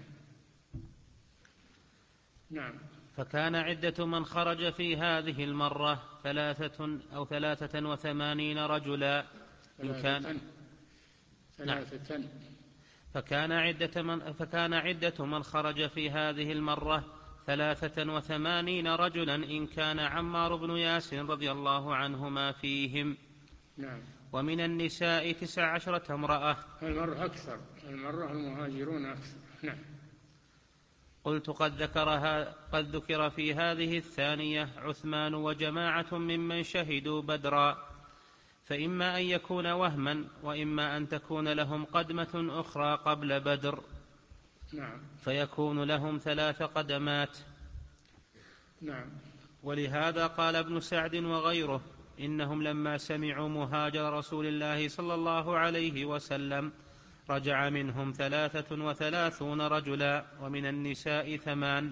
نعم. فكان عدة من خرج في هذه المرة ثلاثة أو ثلاثة وثمانين رجلا. إن كان ثلاثة. نعم. فكان عدة من فكان عدة من خرج في هذه المرة ثلاثة وثمانين رجلا، إن كان عمار بن ياسر رضي الله عنهما فيهم. نعم. ومن النساء تسع عشرة امرأة. المرة أكثر، المرة المهاجرون أكثر. نعم. قلت قد, ذكرها قد ذكر في هذه الثانية عثمان وجماعة ممن شهدوا بدرا، فإما أن يكون وهما، وإما أن تكون لهم قدمة أخرى قبل بدر. نعم. فيكون لهم ثلاث قدمات. نعم. ولهذا قال ابن سعد وغيره إنهم لما سمعوا مهاجر رسول الله صلى الله عليه وسلم رجع منهم ثلاثة وثلاثون رجلا، ومن النساء ثمان.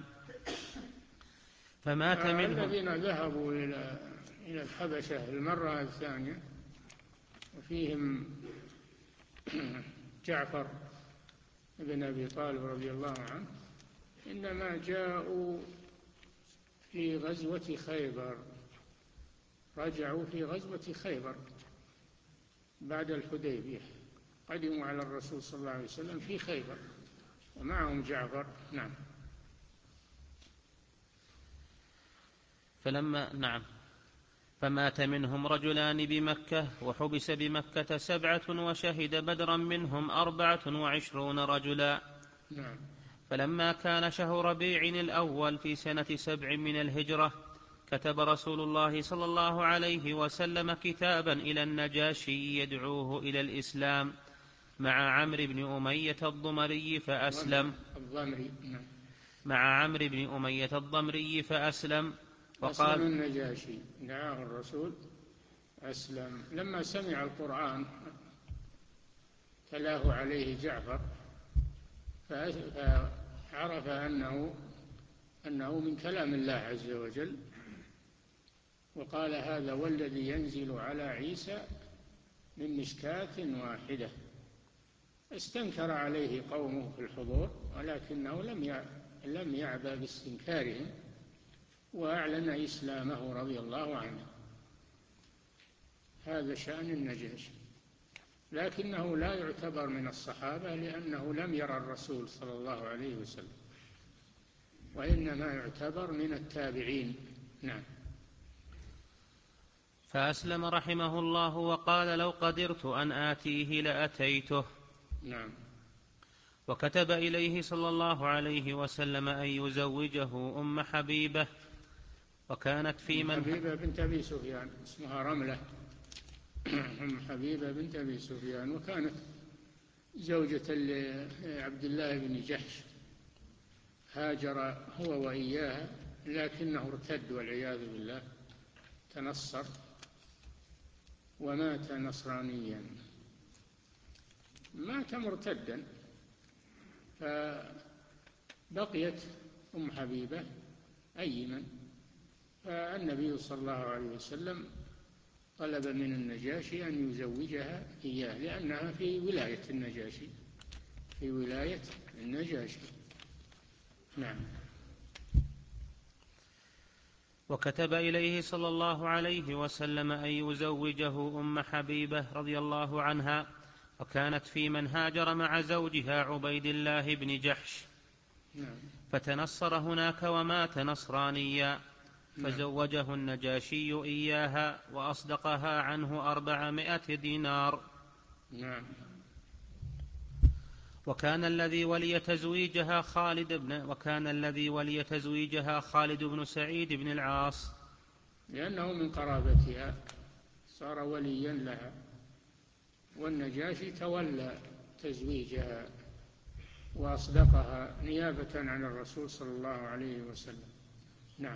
فمات منهم الذين ذهبوا إلى إلى الحبشة المرة الثانية وفيهم جعفر بن أبي طالب رضي الله عنه، إنما جاءوا في غزوة خيبر، رجعوا في غزوة خيبر بعد الحديبية، قدموا على الرسول صلى الله عليه وسلم في خيبر ومعهم جعفر. نعم. فلما نعم فمات منهم رجلان بمكة، وحبس بمكة سبعة، وشهد بدرا منهم أربعة وعشرون رجلا. نعم. فلما كان شهر ربيع الأول في سنة سبع من الهجرة كتب رسول الله صلى الله عليه وسلم كتابا إلى النجاشي يدعوه إلى الإسلام مع عمرو بن أمية الضمري فأسلم مع عمرو بن أمية الضمري فأسلم وقال أسلم النجاشي، دعاه الرسول أسلم. لما سمع القرآن تلاه عليه جعفر فعرف أنه أنه من كلام الله عز وجل، وقال هذا والذي ينزل على عيسى من مشكاة واحدة. استنكر عليه قومه في الحضور، ولكنه لم لم يعبأ باستنكارهم، وأعلن إسلامه رضي الله عنه. هذا شأن النجاشي، لكنه لا يعتبر من الصحابة لأنه لم يرى الرسول صلى الله عليه وسلم، وإنما يعتبر من التابعين. نعم. فأسلم رحمه الله وقال لو قدرت أن آتيه لأتيته. نعم. وكتب إليه صلى الله عليه وسلم أن يزوجه أم حبيبة، وكانت في من حبيبة بنت أبي سفيان، اسمها رملة، أم حبيبة بنت أبي سفيان، وكانت زوجة لعبد الله بن جحش. هاجر هو وإياها لكنه ارتد والعياذ بالله، تنصر ومات نصرانيا، مات مرتدا. فبقيت أم حبيبة أيما، فالنبي صلى الله عليه وسلم طلب من النجاشي أن يزوجها إياه لأنها في ولاية النجاشي في ولاية النجاشي. نعم. وكتب إليه صلى الله عليه وسلم أن يزوجه أم حبيبة رضي الله عنها، وكانت في من هاجر مع زوجها عبيد الله بن جحش. نعم. فتنصر هناك ومات نصرانيا، فزوجه النجاشي إياها وأصدقها عنه أربعمائة دينار. نعم. وكان الذي ولي تزويجها خالد بن وكان الذي ولي تزويجها خالد بن سعيد بن العاص، لأنه من قرابتها صار وليا لها، والنجاشي تولى تزويجها وأصدقها نيابة عن الرسول صلى الله عليه وسلم. نعم.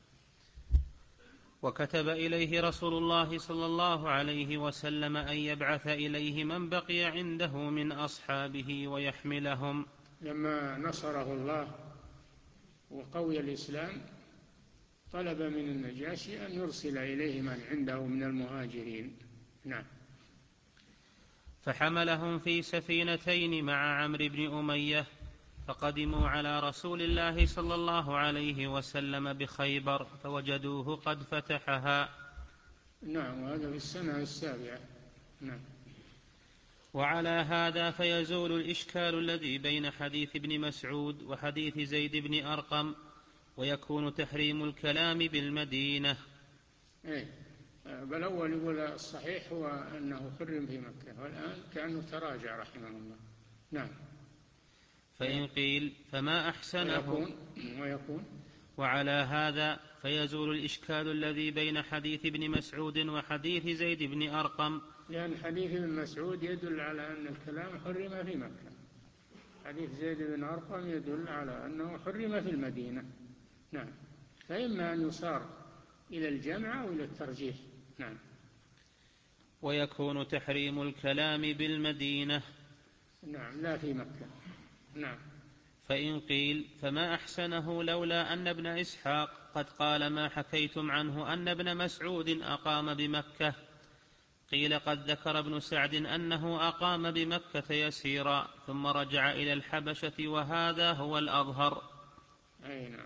وكتب إليه رسول الله صلى الله عليه وسلم أن يبعث إليه من بقي عنده من أصحابه ويحملهم. لما نصره الله وقوي الإسلام طلب من النجاشي أن يرسل إليه من عنده من المهاجرين. نعم. فحملهم في سفينتين مع عمرو بن أمية، فقدموا على رسول الله صلى الله عليه وسلم بخيبر فوجدوه قد فتحها. نعم، وهذا في السنة السابعة. نعم. وعلى هذا فيزول الإشكال الذي بين حديث ابن مسعود وحديث زيد بن أرقم، ويكون تحريم الكلام بالمدينة. إيه، بل أول يقول الصحيح هو أنه حرم في مكة، والآن كأنه تراجع رحمه الله. نعم. فإن قيل فما أحسنه ويكون, ويكون وعلى هذا فيزول الإشكال الذي بين حديث ابن مسعود وحديث زيد بن أرقم، لأن حديث ابن مسعود يدل على أن الكلام حرم في مكة، حديث زيد بن أرقم يدل على أنه حرم في المدينة. نعم. فإما أن يصار إلى الجمع أو إلى الترجيح. نعم. ويكون تحريم الكلام بالمدينة. نعم، لا في مكة. نعم. فإن قيل فما أحسنه لولا أن ابن إسحاق قد قال ما حكيتم عنه أن ابن مسعود أقام بمكة. قيل قد ذكر ابن سعد أنه أقام بمكة يسيرا ثم رجع إلى الحبشة، وهذا هو الأظهر. أي نعم.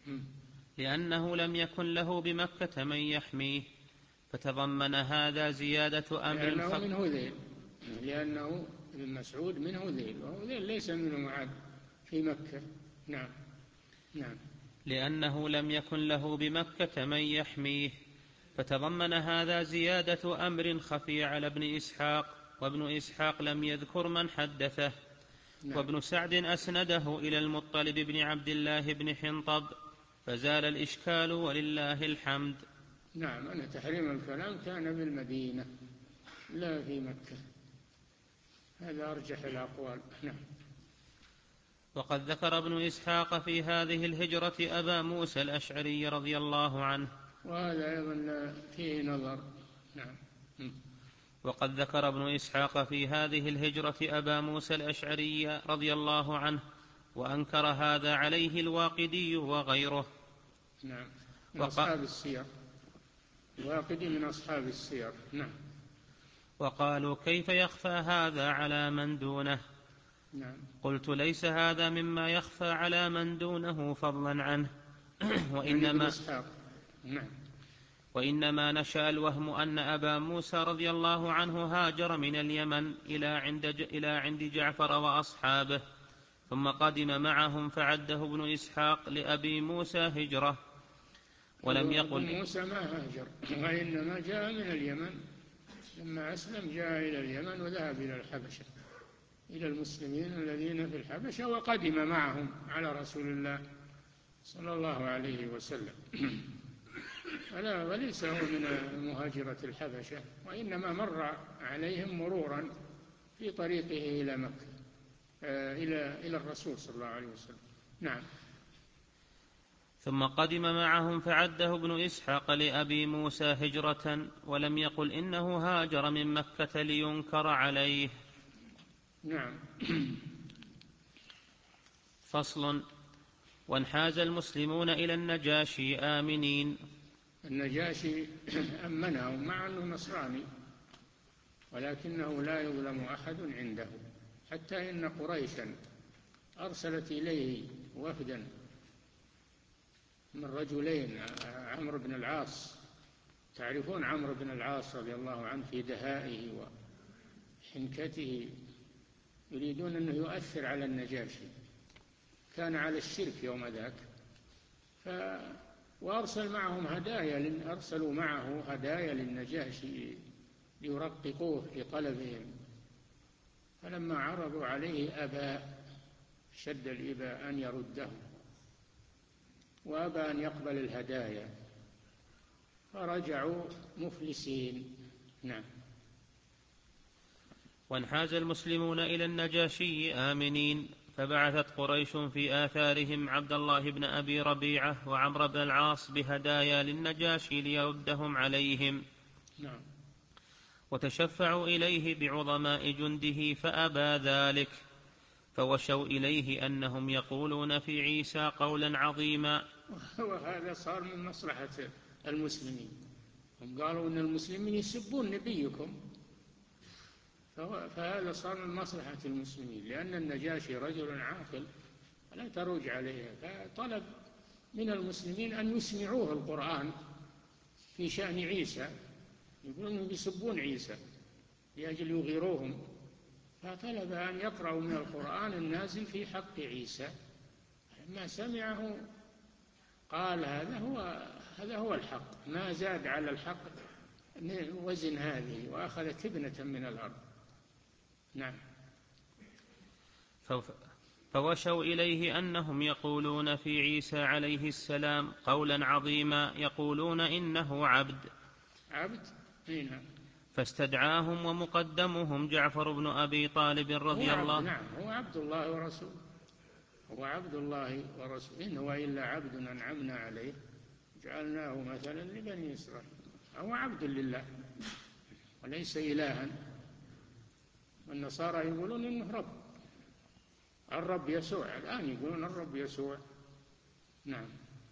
لأنه لم يكن له بمكة من يحميه، فتضمن هذا زيادة أمر لأنه خ... من هذيل، لأنه ابن مسعود من هذيل، وهذيل ليس منه معاد في مكة. نعم. نعم. لأنه لم يكن له بمكة من يحميه، فتضمن هذا زيادة أمر خفي على ابن إسحاق، وابن إسحاق لم يذكر من حدثه. نعم. وابن سعد أسنده إلى المطلب بن عبد الله بن حنطب، فزال الإشكال ولله الحمد. نعم، أن تحريم الكلام كان بالمدينة لا في مكة، هذا أرجح الأقوال. نعم. وقد ذكر ابن إسحاق في هذه الهجرة أبا موسى الأشعري رضي الله عنه، وهذا أيضا فيه نظر. نعم. وقد ذكر ابن إسحاق في هذه الهجرة أبا موسى الأشعري رضي الله عنه، وأنكر هذا عليه الواقدي وغيره. نعم، من أصحاب السير، الواقدي من أصحاب السير. نعم. وقالوا كيف يخفى هذا على من دونه؟ نعم. قلت ليس هذا مما يخفى على من دونه فضلا عنه وإنما, نعم. وإنما نشأ الوهم أن أبا موسى رضي الله عنه هاجر من اليمن إلى عند, إلى عند جعفر وأصحابه، ثم قدم معهم فعده ابن إسحاق لأبي موسى هجرة، ولم يقل ابن موسى ما هاجر، وإنما جاء من اليمن، لما أسلم جاء إلى اليمن وذهب إلى الحبشة، إلى المسلمين الذين في الحبشة، وقدم معهم على رسول الله صلى الله عليه وسلم. ألا وليس هو من مهاجرة الحبشة، وإنما مر عليهم مرورا في طريقه إلى مكة، إلى إلى الرسول صلى الله عليه وسلم. نعم. ثم قدم معهم فعده ابن إسحاق لأبي موسى هجرة، ولم يقل إنه هاجر من مكة لينكر عليه. نعم. فصل. وانحاز المسلمون إلى النجاشي آمنين. النجاشي أمنهم مع أنه نصراني، ولكنه لا يظلم أحد عنده، حتى إن قريشا أرسلت إليه وفدا من رجلين، عمرو بن العاص، تعرفون عمرو بن العاص رضي الله عنه في دهائه وحنكته، يريدون أنه يؤثر على النجاشي، كان على الشرك يوم ذاك، ف وأرسل معهم هدايا، أرسلوا معه هدايا للنجاشي ليرققوه في طلبهم، فلما عرضوا عليه أبى شد الإباء أن يرده، وأبى أن يقبل الهدايا، فرجعوا مفلسين. نعم. وانحاز المسلمون إلى النجاشي آمنين، فبعثت قريش في آثارهم عبد الله بن أبي ربيعة وعمرو بن العاص بهدايا للنجاشي ليردهم عليهم. نعم. وتشفعوا إليه بعظماء جنده فأبى ذلك، فوشوا إليه أنهم يقولون في عيسى قولا عظيما. وهذا صار من مصلحة المسلمين، هم قالوا أن المسلمين يسبون نبيكم، فهذا صار من مصلحة المسلمين، لأن النجاشي رجل عاقل لا تروج عليه، فطلب من المسلمين أن يسمعوه القرآن في شأن عيسى، يقولون يسبون عيسى لأجل يغيروهم، فطلب أن يقرأوا من القرآن النازل في حق عيسى. لما سمعه قال هذا هو هذا هو الحق، ما زاد على الحق وزن هذه، وأخذ تبنة من الأرض. نعم. فوشوا إليه أنهم يقولون في عيسى عليه السلام قولا عظيما، يقولون إنه عبد عبد هنا. فاستدعاهم ومقدمهم جعفر بن أبي طالب رضي هو الله عبد. نعم، هو عبد الله ورسوله، هو عبد الله ورسوله، إن هو إلا عبد أنعمنا عليه جعلناه مثلا لبني إسرائيل. هو عبد لله وليس إلها. والنصارى يقولون إنه رب، الرب يسوع، الآن يقولون الرب يسوع. نعم.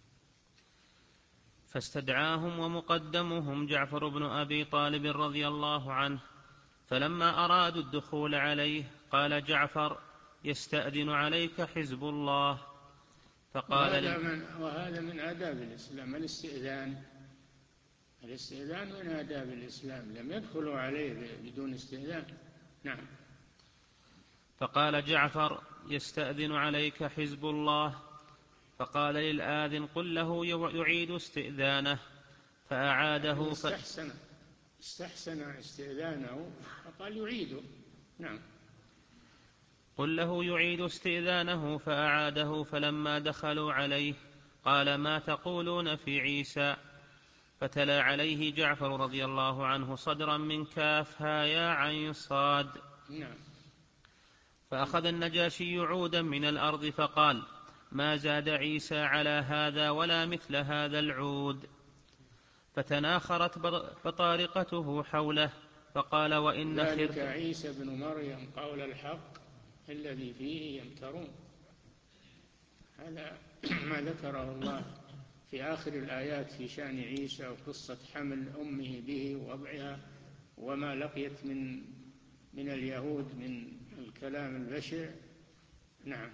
فاستدعاهم ومقدمهم جعفر بن أبي طالب رضي الله عنه، فلما أرادوا الدخول عليه قال جعفر: يستأذن عليك حزب الله. فقال وهذا من, وهذا من آداب الإسلام، الاستئذان الاستئذان من آداب الإسلام، لم يدخلوا عليه بدون استئذان. نعم. فقال جعفر: يستأذن عليك حزب الله. فقال للآذن: قل له يعيد استئذانه. فأعاده. يعني استحسن استحسن استئذانه فقال يعيده. نعم. قل له يعيد استئذانه فأعاده. فلما دخلوا عليه قال: ما تقولون في عيسى؟ فتلا عليه جعفر رضي الله عنه صدرا من كاف ها يا عين صاد. نعم. فأخذ النجاشي عودا من الأرض فقال: ما زاد عيسى على هذا ولا مثل هذا العود. فتناخرت بطارقته حوله فقال: وإن ذلك عيسى بن مريم قول الحق الذي فيه يمترون. هذا ما ذكره الله في آخر الآيات في شأن عيسى وقصة حمل أمه به ووضعها وما لقيت من من اليهود من الكلام البشع. نعم.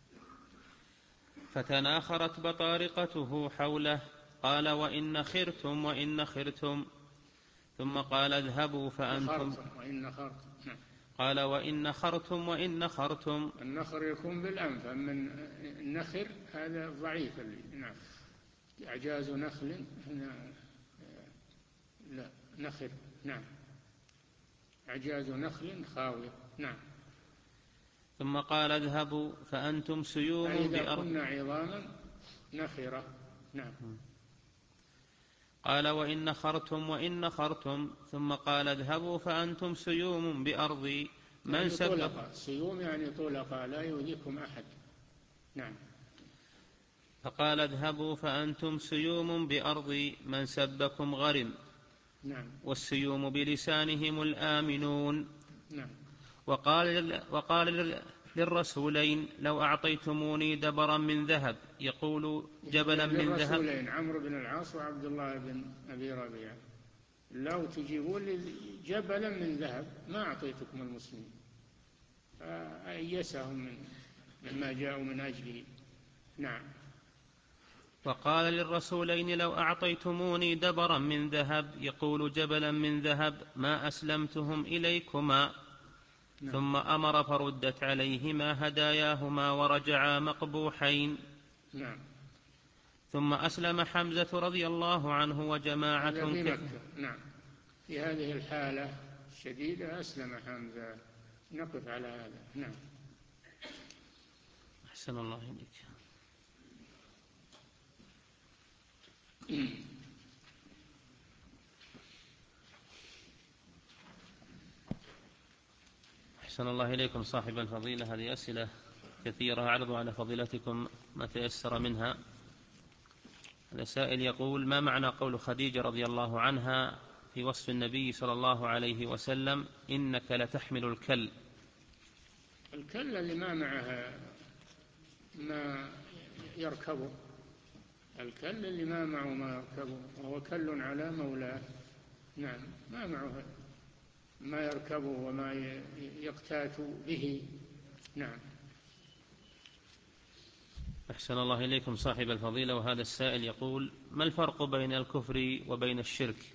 فتناخرت بطارقته حوله قال: وإن خرتم وإن خرتم. ثم قال: اذهبوا فأنتم. وإن خرتم. نعم. قال: وإن نخرتم وإن نخرتم. النخر يكون بالأنف، أما النخر هذا ضعيف. نعم. إعجاز نخل هنا لا نخر. نعم. إعجاز نخل خاوية. نعم. ثم قال: اذهبوا فأنتم سيوم إذا كنا عظاما نخرة. نعم. قال: وإن نخرتم وإن نخرتم. ثم قال: اذهبوا فأنتم سيوم بأرضي من يعني سب. طلقاء. سيوم يعني طلقاء لا يؤذيكم أحد. نعم. فقال: اذهبوا فأنتم سيوم بأرضي من سبكم غرم. نعم. والسيوم بلسانهم الآمنون. نعم. وقال, وقال للرسولين: لو أعطيتموني دبرا من ذهب، يقول جبلا من ذهب. للرسولين عمرو بن العاص وعبد الله بن أبي ربيعة: لو تجيبون لي جبلا من ذهب ما أعطيتكم المسلمين. فأيسهم من مما جاءوا من أجله. نعم. وقال للرسولين: لو أعطيتموني دبرا من ذهب، يقول جبلا من ذهب، ما أسلمتهم إليكما. نعم. ثم أمر فردت عليهما هداياهما ورجعا مقبوحين. نعم. ثم أسلم حمزة رضي الله عنه وجماعة في مكة. نعم. في هذه الحالة الشديدة أسلم حمزة نقف على هذا. نعم. أحسن الله إليك. أحسن الله إليكم صاحب الفضيلة. هذه أسئلة كثيرة أعرض على فضيلتكم ما تيسر منها. هذا سائل يقول: ما معنى قول خديجة رضي الله عنها في وصف النبي صلى الله عليه وسلم: إنك لتحمل الكل؟ الكل اللي ما معها ما يركبه، الكل اللي ما معه ما يركبه، وهو كل على مولاه. نعم، ما معه ما يركبه وما يقتات به. نعم. أحسن الله إليكم صاحب الفضيلة. وهذا السائل يقول: ما الفرق بين الكفر وبين الشرك؟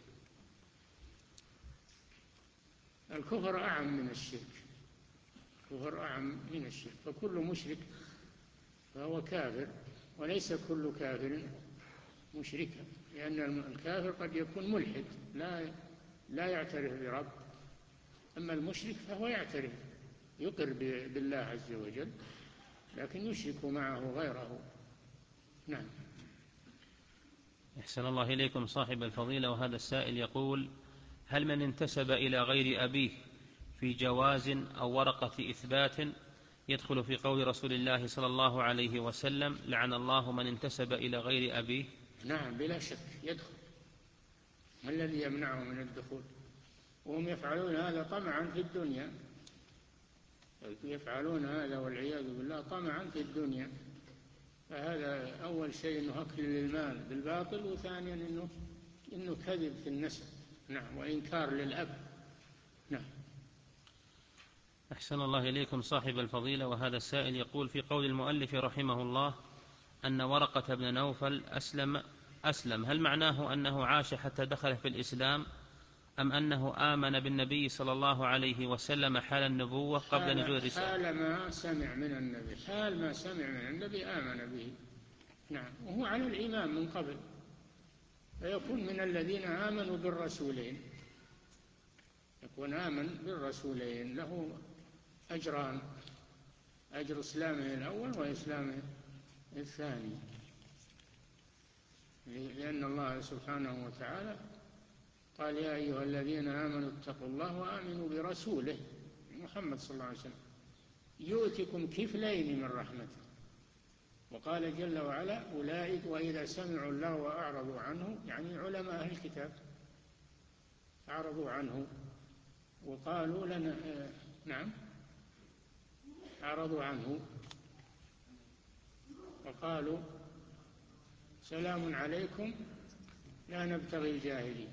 الكفر أعم من الشرك، الكفر أعم من الشرك، فكل مشرك فهو كافر، وليس كل كافر مشركا، لأن الكافر قد يكون ملحد لا لا يعترف برب، أما المشرك فهو يعترف، يقر بالله عز وجل، لكن يشرك معه غيره. نعم. أحسن الله إليكم صاحب الفضيلة. وهذا السائل يقول: هل من انتسب إلى غير أبيه في جواز أو ورقة إثبات يدخل في قول رسول الله صلى الله عليه وسلم: لعن الله من انتسب إلى غير أبيه؟ نعم، بلا شك يدخل. ما الذي يمنعه من الدخول؟ وهم يفعلون هذا طمعا في الدنيا، يفعلون هذا والعياذ بالله طمعا في الدنيا، فهذا أول شيء أنه أكل للمال بالباطل، وثانيا أنه, إنه كذب في النسب. نعم، وإنكار للأب. نعم. أحسن الله إليكم صاحب الفضيلة. وهذا السائل يقول: في قول المؤلف رحمه الله أن ورقة بن نوفل أسلم أسلم هل معناه أنه عاش حتى دخل في الإسلام، أم أنه آمن بالنبي صلى الله عليه وسلم حال النبوة قبل نزول الرسالة؟ حال ما سمع من النبي، حال ما سمع من النبي آمن به. نعم، وهو على الإيمان من قبل، فيكون من الذين آمنوا بالرسولين، يكون آمن بالرسولين، له أجران: أجر إسلامه الأول وإسلامه الثاني، لأن الله سبحانه وتعالى قال: يا أيها الذين آمنوا اتقوا الله وآمنوا برسوله محمد صلى الله عليه وسلم يؤتكم كفلين من رحمته. وقال جل وعلا: أولئك وإذا سمعوا الله وأعرضوا عنه، يعني علماء أهل الكتاب أعرضوا عنه وقالوا لنا آه نعم أعرضوا عنه وقالوا سلام عليكم لا نبتغي الجاهلين.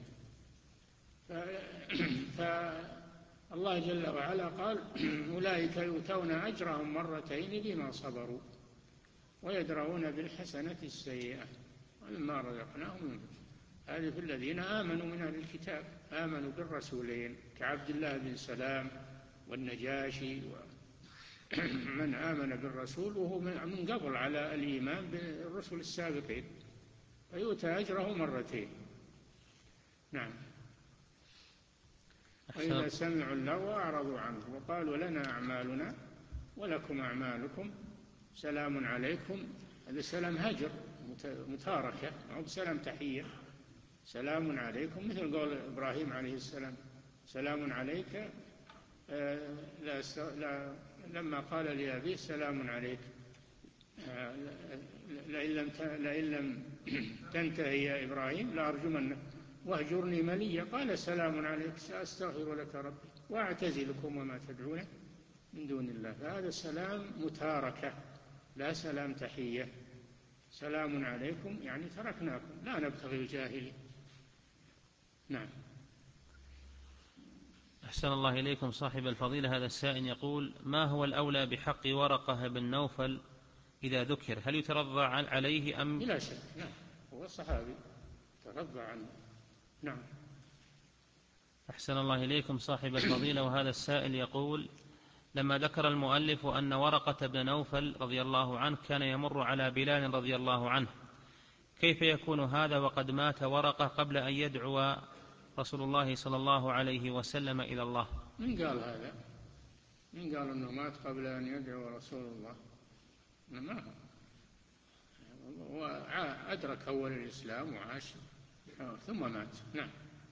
فالله جل وعلا قال: أولئك يؤتون أجرهم مرتين بما صبروا ويدرؤون بالحسنة السيئة ومما رزقناهم. هذه في الذين آمنوا من أهل الكتاب، آمنوا بالرسولين كعبد الله بن سلام والنجاشي، من آمن بالرسول وهو من قبل على الإيمان بالرسل السابقين، فيؤتى أجره مرتين. نعم. وإذا سمعوا اللغو أعرضوا عنه وقالوا لنا أعمالنا ولكم أعمالكم سلام عليكم. هذا سلام هجر متاركة، أو سلام تحية. سلام عليكم مثل قول إبراهيم عليه السلام: سلام عليك آه لا لا لما قال لأبيه: سلام عليك آه لئن لم لئن لم تنتهي يا إبراهيم لأرجمنك واهجرني مليا. قال: سلام عليك سأستغفر لك ربي وأعتزلكم وما تدعون من دون الله. فهذا سلام متاركة، لا سلام تحية. سلام عليكم يعني تركناكم لا نبتغي الجاهلين. نعم. أحسن الله إليكم صاحب الفضيلة. هذا السائل يقول: ما هو الأولى بحق ورقة بن نوفل إذا ذكر؟ هل يترضى عليه أم؟ بلا شك، نعم، هو صحابي ترضى عنه. نعم. أحسن الله إليكم صاحب الفضيلة. وهذا السائل يقول: لما ذكر المؤلف أن ورقة بن نوفل رضي الله عنه كان يمر على بلال رضي الله عنه، كيف يكون هذا وقد مات ورقة قبل أن يدعو رسول الله صلى الله عليه وسلم إلى الله؟ من قال هذا؟ من قال أنه مات قبل أن يدعو رسول الله؟ ما هو أدرك أول الإسلام وعاش ثم مات. نعم.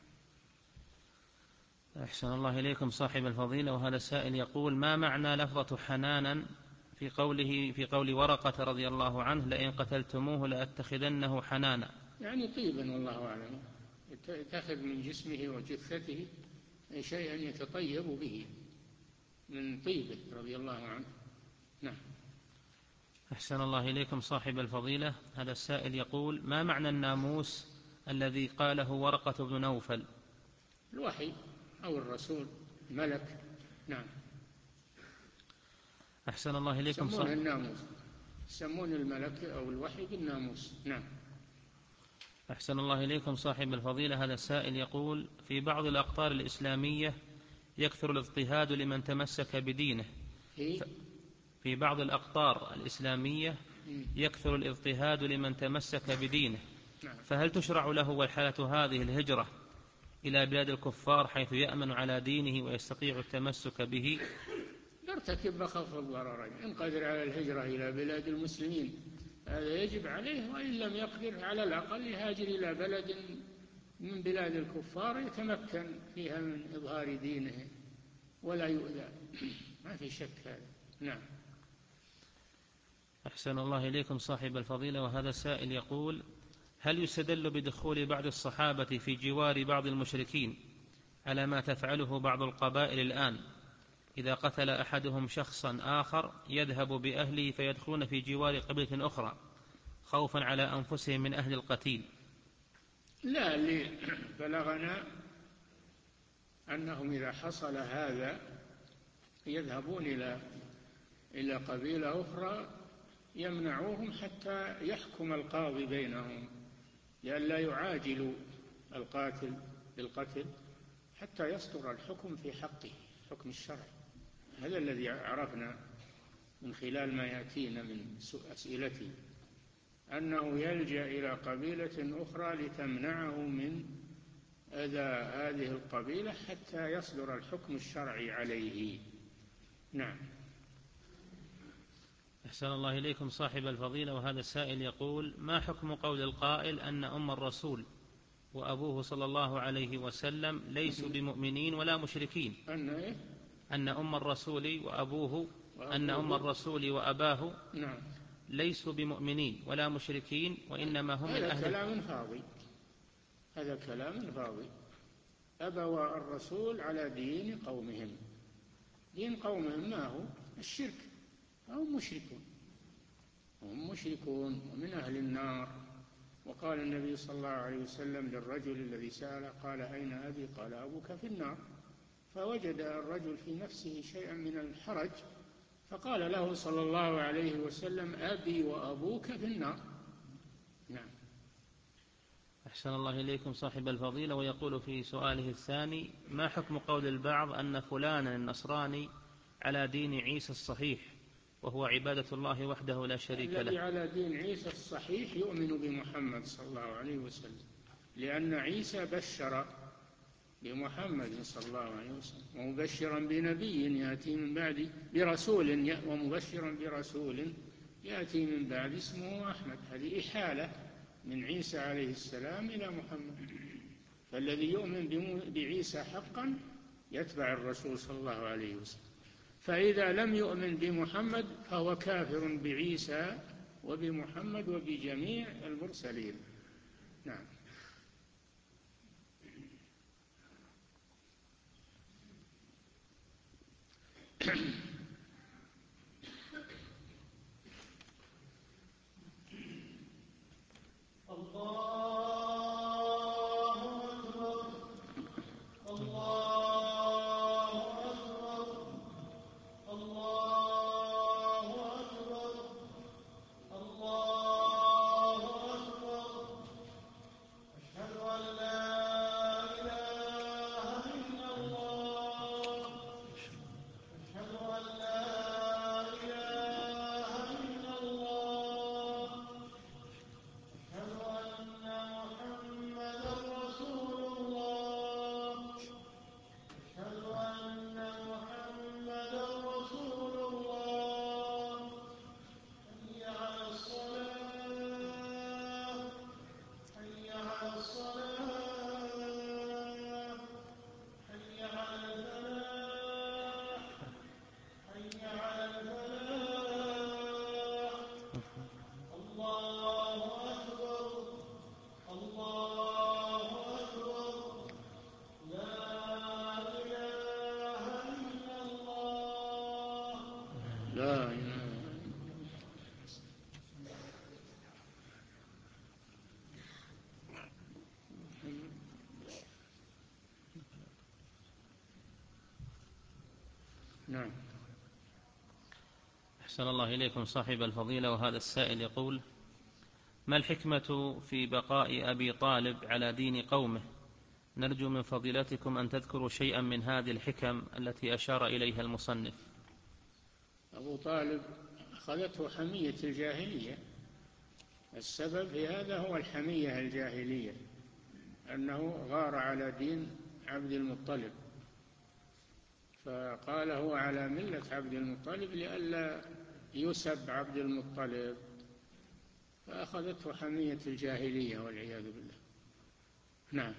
أحسن الله إليكم صاحب الفضيلة. وهذا السائل يقول: ما معنى لفظة حنانا في قوله في قول ورقة رضي الله عنه: لئن قتلتموه لأتخذنه حنانا؟ يعني طيبا، والله أعلم، يتخذ من جسمه وجثته شيئا يتطيب به من طيبه رضي الله عنه. نعم. أحسن الله إليكم صاحب الفضيلة. هذا السائل يقول: ما معنى الناموس الذي قاله ورقة بن نوفل؟ الوحي أو الرسول، ملك. نعم. أحسن الله إليكم يسمونه صاحب الناموس، يسمون الملك أو الوحي بالناموس. نعم. أحسن الله إليكم صاحب الفضيلة. هذا السائل يقول: في بعض الأقطار الإسلامية يكثر الاضطهاد لمن تمسك بدينه. في في بعض الأقطار الإسلامية يكثر الاضطهاد لمن تمسك بدينه، فهل تشرع له والحالة هذه الهجرة إلى بلاد الكفار حيث يأمن على دينه ويستطيع التمسك به؟ يرتكب أخف الضررين. إن قدر على الهجرة إلى بلاد المسلمين هذا يجب عليه، وإن لم يقدر على الأقل يهاجر إلى بلد من بلاد الكفار يتمكن فيها من إظهار دينه ولا يؤذى. ما في شك هذا. نعم. أحسن الله إليكم صاحب الفضيلة. وهذا السائل يقول: هل يستدل بدخول بعض الصحابة في جوار بعض المشركين على ما تفعله بعض القبائل الآن؟ إذا قتل أحدهم شخصا آخر يذهب بأهله فيدخلون في جوار قبيلة أخرى خوفا على أنفسهم من أهل القتيل. لا، اللي بلغنا أنهم إذا حصل هذا يذهبون إلى إلى قبيلة أخرى يمنعوهم حتى يحكم القاضي بينهم، لئلا يعاجلوا القاتل بالقتل حتى يصدر الحكم في حقه، حكم الشرع. هذا الذي عرفنا من خلال ما يأتينا من أسئلته، أنه يلجأ إلى قبيلة أخرى لتمنعه من أذى هذه القبيلة حتى يصدر الحكم الشرعي عليه. نعم. أحسن الله إليكم صاحب الفضيلة. وهذا السائل يقول: ما حكم قول القائل أن أم الرسول وأبوه صلى الله عليه وسلم ليسوا بمؤمنين ولا مشركين؟ أن إيه؟ أن أم الرسول وأبوه أن أم الرسول وأباه نعم ليسوا بمؤمنين ولا مشركين، وإنما هم من هذا أهل. كلام فاضي، هذا كلام فاضي. أبوا الرسول على دين قومهم، دين قومهم ما هو؟ الشرك، هم مشركون، هم مشركون ومن أهل النار. وقال النبي صلى الله عليه وسلم للرجل الذي سأله قال: أين أبي؟ قال: أبوك في النار. فوجد الرجل في نفسه شيئا من الحرج فقال له صلى الله عليه وسلم: أبي وأبوك في النار. نعم. أحسن الله إليكم صاحب الفضيلة. ويقول في سؤاله الثاني: ما حكم قول البعض أن فلانا النصراني على دين عيسى الصحيح وهو عبادة الله وحده لا شريك له؟ الذي على دين عيسى الصحيح يؤمن بمحمد صلى الله عليه وسلم، لأن عيسى بشر بمحمد صلى الله عليه وسلم ومبشرا بنبي يأتي من بعد برسول ومبشرا برسول يأتي من بعد اسمه أحمد. هذه إحالة من عيسى عليه السلام إلى محمد. فالذي يؤمن بعيسى حقا يتبع الرسول صلى الله عليه وسلم، فإذا لم يؤمن بمحمد فهو كافر بعيسى وبمحمد وبجميع المرسلين. نعم. نعم. أحسن الله إليكم صاحب الفضيلة، وهذا السائل يقول: ما الحكمة في بقاء أبي طالب على دين قومه؟ نرجو من فضيلتكم أن تذكروا شيئا من هذه الحكم التي أشار إليها المصنف. أبو طالب أخذته حمية الجاهلية، السبب في هذا هو الحمية الجاهلية، أنه غار على دين عبد المطلب، فقال هو على ملة عبد المطلب لئلا يسب عبد المطلب، فأخذته حمية الجاهلية والعياذ بالله. نعم.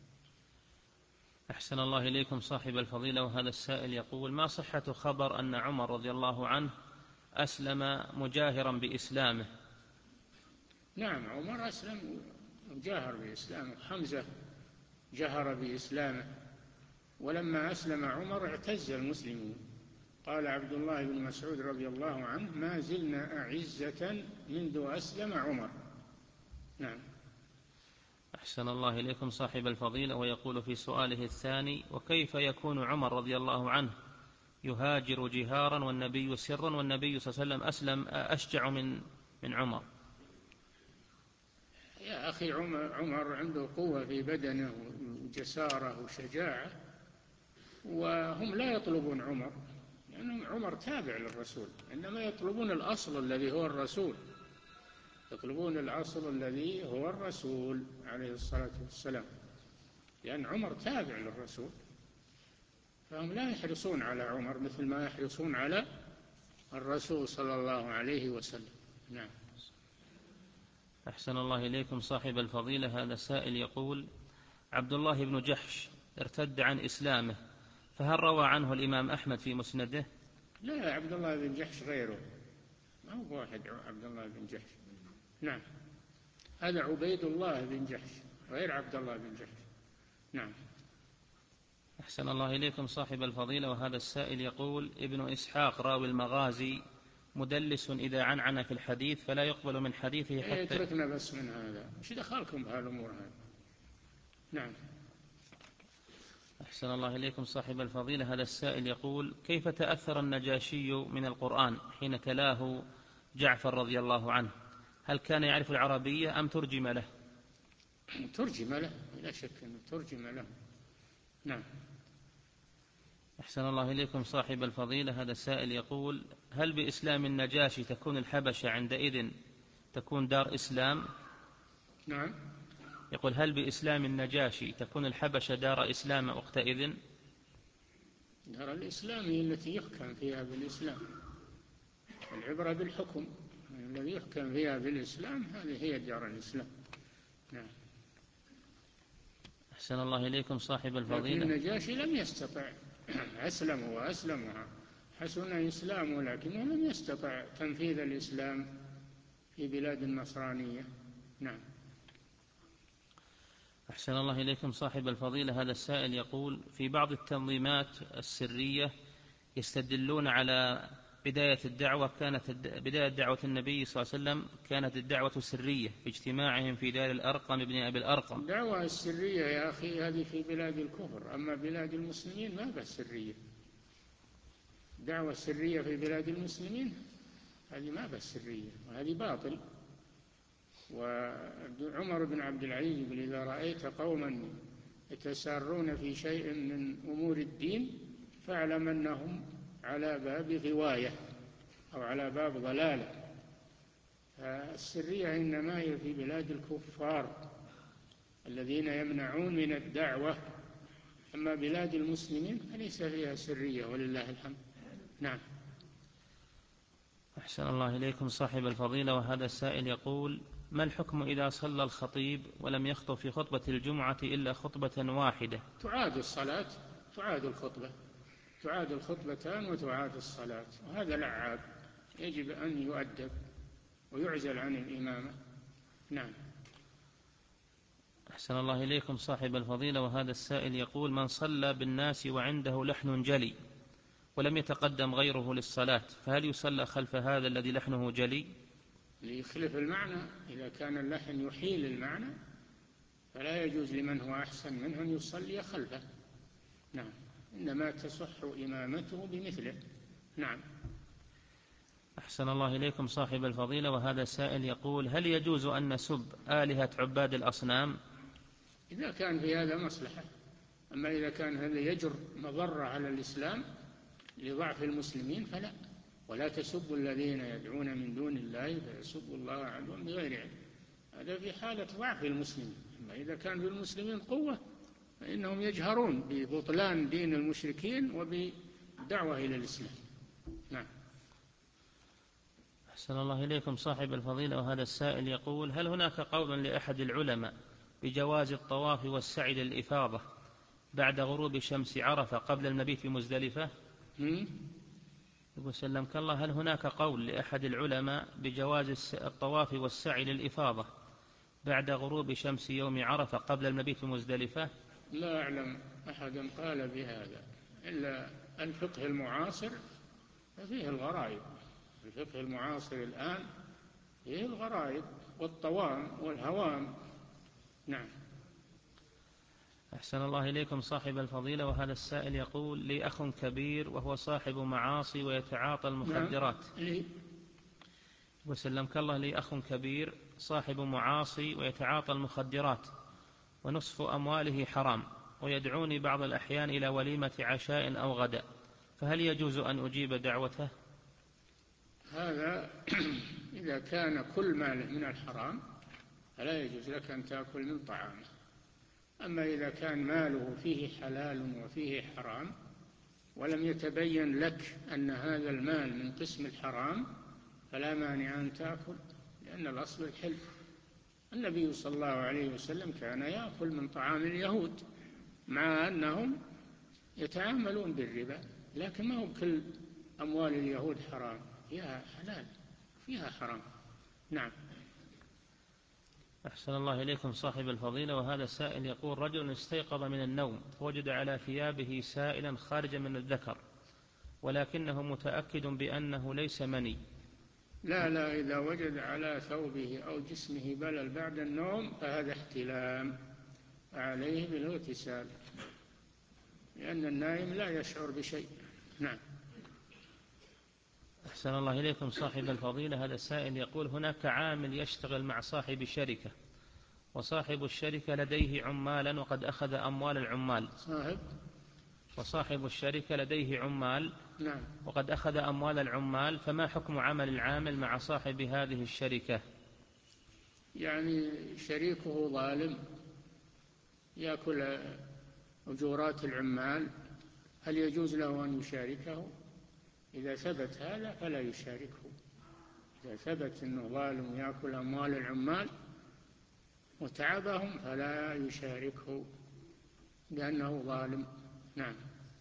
أحسن الله إليكم صاحب الفضيلة، وهذا السائل يقول: ما صحة خبر أن عمر رضي الله عنه أسلم مجاهرا بإسلامه؟ نعم، عمر أسلم وجاهر بإسلامه، حمزة جهر بإسلامه، ولما أسلم عمر اعتز المسلمون. قال عبد الله بن مسعود رضي الله عنه: ما زلنا أعزة منذ أسلم عمر. نعم. أحسن الله إليكم صاحب الفضيلة، ويقول في سؤاله الثاني: وكيف يكون عمر رضي الله عنه يهاجر جهارا والنبي سرا، والنبي صلى الله عليه وسلم أسلم أشجع من من عمر؟ يا أخي، عمر, عمر عنده قوة في بدنه وجسارة وشجاعة، وهم لا يطلبون عمر، لأن يعني عمر تابع للرسول، إنما يطلبون الأصل الذي هو الرسول، يطلبون الأصل الذي هو الرسول عليه الصلاة والسلام، لأن عمر تابع للرسول، فهم لا يحرصون على عمر مثل ما يحرصون على الرسول صلى الله عليه وسلم. نعم. أحسن الله إليكم صاحب الفضيلة، هذا سائل يقول: عبد الله بن جحش ارتد عن إسلامه، فهل روى عنه الإمام أحمد في مسنده؟ لا، عبد الله بن جحش غيره، ما هو واحد عبد الله بن جحش. نعم، هذا عبيد الله بن جحش غير عبد الله بن جحش. نعم. أحسن الله إليكم صاحب الفضيلة، وهذا السائل يقول: ابن إسحاق راوي المغازي مدلس إذا عنعن في الحديث فلا يقبل من حديثه حتى. اتركنا بس من هذا، ايش دخلكم بهالأمور هذه؟ نعم. أحسن الله إليكم صاحب الفضيلة، هذا السائل يقول: كيف تأثر النجاشي من القرآن حين تلاه جعفر رضي الله عنه؟ هل كان يعرف العربية أم ترجم له؟ ترجم له، لا شك أنه ترجم له. نعم. أحسن الله إليكم صاحب الفضيلة، هذا السائل يقول: هل بإسلام النجاشي تكون الحبشة عندئذ تكون دار إسلام؟ نعم. يقول: هل بإسلام النجاشي تكون الحبشة دار إسلام وقتئذ؟ دار الإسلام هي التي يحكم فيها بالإسلام، العبرة بالحكم، الذي يحكم فيها بالإسلام هذه هي دار الإسلام. نعم. أحسن الله إليكم صاحب الفضيلة. لكن النجاشي لم يستطع، أسلم وأسلم حسن إسلامه، لكنه لم يستطع تنفيذ الإسلام في بلاد النصرانية. نعم. أحسن الله إليكم صاحب الفضيلة، هذا السائل يقول: في بعض التنظيمات السرية يستدلون على بداية الدعوة كانت بداية دعوة النبي صلى الله عليه وسلم كانت الدعوة سرية في اجتماعهم في دار الأرقم ابن أبي الأرقم. الدعوة السرية يا أخي هذه في بلاد الكفر، أما بلاد المسلمين ما بس سرية. الدعوة السرية في بلاد المسلمين هذه ما بس سرية، وهذه باطل. وعمر بن عبد العزيز يقول: إذا رأيت قوما يتسارون في شيء من أمور الدين فاعلم أنهم على باب غواية أو على باب ضلالة. السرية إنما هي في بلاد الكفار الذين يمنعون من الدعوة، أما بلاد المسلمين فليس فيها سرية ولله الحمد. نعم. أحسن الله إليكم صاحب الفضيلة، وهذا السائل يقول: ما الحكم إذا صلى الخطيب ولم يخطب في خطبة الجمعة إلا خطبة واحدة؟ تعاد الصلاة، تعاد الخطبة، تعاد الخطبتان وتعاد الصلاة، وهذا لعاب يجب أن يؤدب ويعزل عن الإمامة. نعم. أحسن الله إليكم صاحب الفضيلة، وهذا السائل يقول: من صلى بالناس وعنده لحن جلي ولم يتقدم غيره للصلاة فهل يصلى خلف هذا الذي لحنه جلي؟ ليخلف المعنى، إذا كان اللحن يحيل المعنى فلا يجوز لمن هو أحسن منه أن يصلي خلفه. نعم. إنما تصح إمامته بمثله. نعم. أحسن الله إليكم صاحب الفضيلة، وهذا سائل يقول: هل يجوز أن نسب آلهة عباد الأصنام؟ إذا كان في هذا مصلحة، أما إذا كان هذا يجر مضرة على الإسلام لضعف المسلمين فلا. ولا تسبوا الذين يدعون من دون الله فيسبوا الله عدوا بغير علم، هذا في حالة ضعف المسلمين. أما إذا كان في المسلمين قوة فإنهم يجهرون ببطلان دين المشركين وبدعوة إلى الإسلام. نعم. أحسن الله إليكم صاحب الفضيلة، وهذا السائل يقول: هل هناك قول لأحد العلماء بجواز الطواف والسعي للإفاضة بعد غروب شمس عرفة قبل المبيت بمزدلفة؟ يقول سلمك الله: هل هناك قول لأحد العلماء بجواز الطواف والسعي للإفاضة بعد غروب شمس يوم عرفة قبل المبيت بمزدلفة؟ لا أعلم أحدا قال بهذا، إلا الفقه المعاصر ففيه الغرائب. الفقه المعاصر الآن فيه الغرائب والطوام والهوام. نعم. أحسن الله إليكم صاحب الفضيلة، وهذا السائل يقول: لي أخ كبير وهو صاحب معاصي ويتعاطى المخدرات. نعم. وسلمك الله: لي أخ كبير صاحب معاصي ويتعاطى المخدرات ونصف أمواله حرام، ويدعوني بعض الأحيان إلى وليمة عشاء أو غداء، فهل يجوز أن أجيب دعوته؟ هذا إذا كان كل ماله من الحرام فلا يجوز لك أن تأكل من طعامه. أما إذا كان ماله فيه حلال وفيه حرام ولم يتبين لك أن هذا المال من قسم الحرام فلا مانع أن تأكل، لأن الأصل الحل. النبي صلى الله عليه وسلم كان يأكل من طعام اليهود مع أنهم يتعاملون بالربا، لكن ما هو كل أموال اليهود حرام، فيها حلال فيها حرام. نعم. أحسن الله إليكم صاحب الفضيلة، وهذا السائل يقول: رجل استيقظ من النوم فوجد على ثيابه سائلا خارجا من الذكر، ولكنه متأكد بأنه ليس مني. لا لا إذا وجد على ثوبه أو جسمه بلل بعد النوم فهذا احتلام، عليه بالاغتسال، لأن النائم لا يشعر بشيء. نعم. أحسن الله إليكم صاحب الفضيلة، هذا السائل يقول: هناك عامل يشتغل مع صاحب شركة، وصاحب الشركة لديه عمالا وقد أخذ أموال العمال. صاحب وصاحب الشركة لديه عمال نعم. وقد أخذ أموال العمال، فما حكم عمل العامل مع صاحب هذه الشركة؟ يعني شريكه ظالم يأكل أجورات العمال، هل يجوز له أن يشاركه؟ إذا ثبت هذا فلا يشاركه. إذا ثبت أنه ظالم يأكل أموال العمال وتعبهم فلا يشاركه لأنه ظالم. نعم.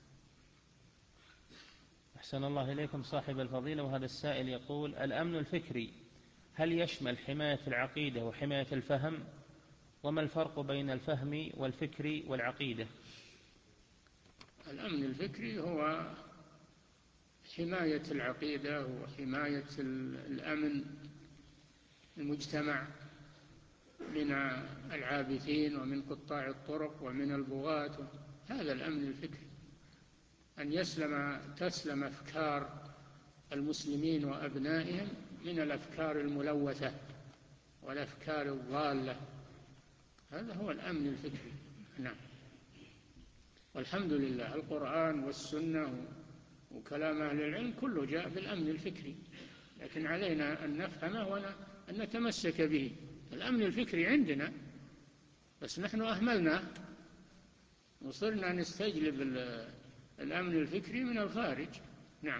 أحسن الله إليكم صاحب الفضيلة، وهذا السائل يقول: الأمن الفكري هل يشمل حماية العقيدة وحماية الفهم؟ وما الفرق بين الفهم والفكر والعقيدة؟ الأمن الفكري هو حماية العقيدة وحماية الأمن المجتمع من العابثين ومن قطاع الطرق ومن البغاة. هذا الأمن الفكري، أن يسلم تسلم أفكار المسلمين وأبنائهم من الأفكار الملوثة والأفكار الضالة. هذا هو الأمن الفكري. نعم. والحمد لله القرآن والسنة وكلام أهل العلم كله جاء بالأمن الفكري، لكن علينا أن نفهمه وأن نتمسك به. الأمن الفكري عندنا بس نحن أهملناه وصرنا نستجلب الأمن الفكري من الخارج. نعم.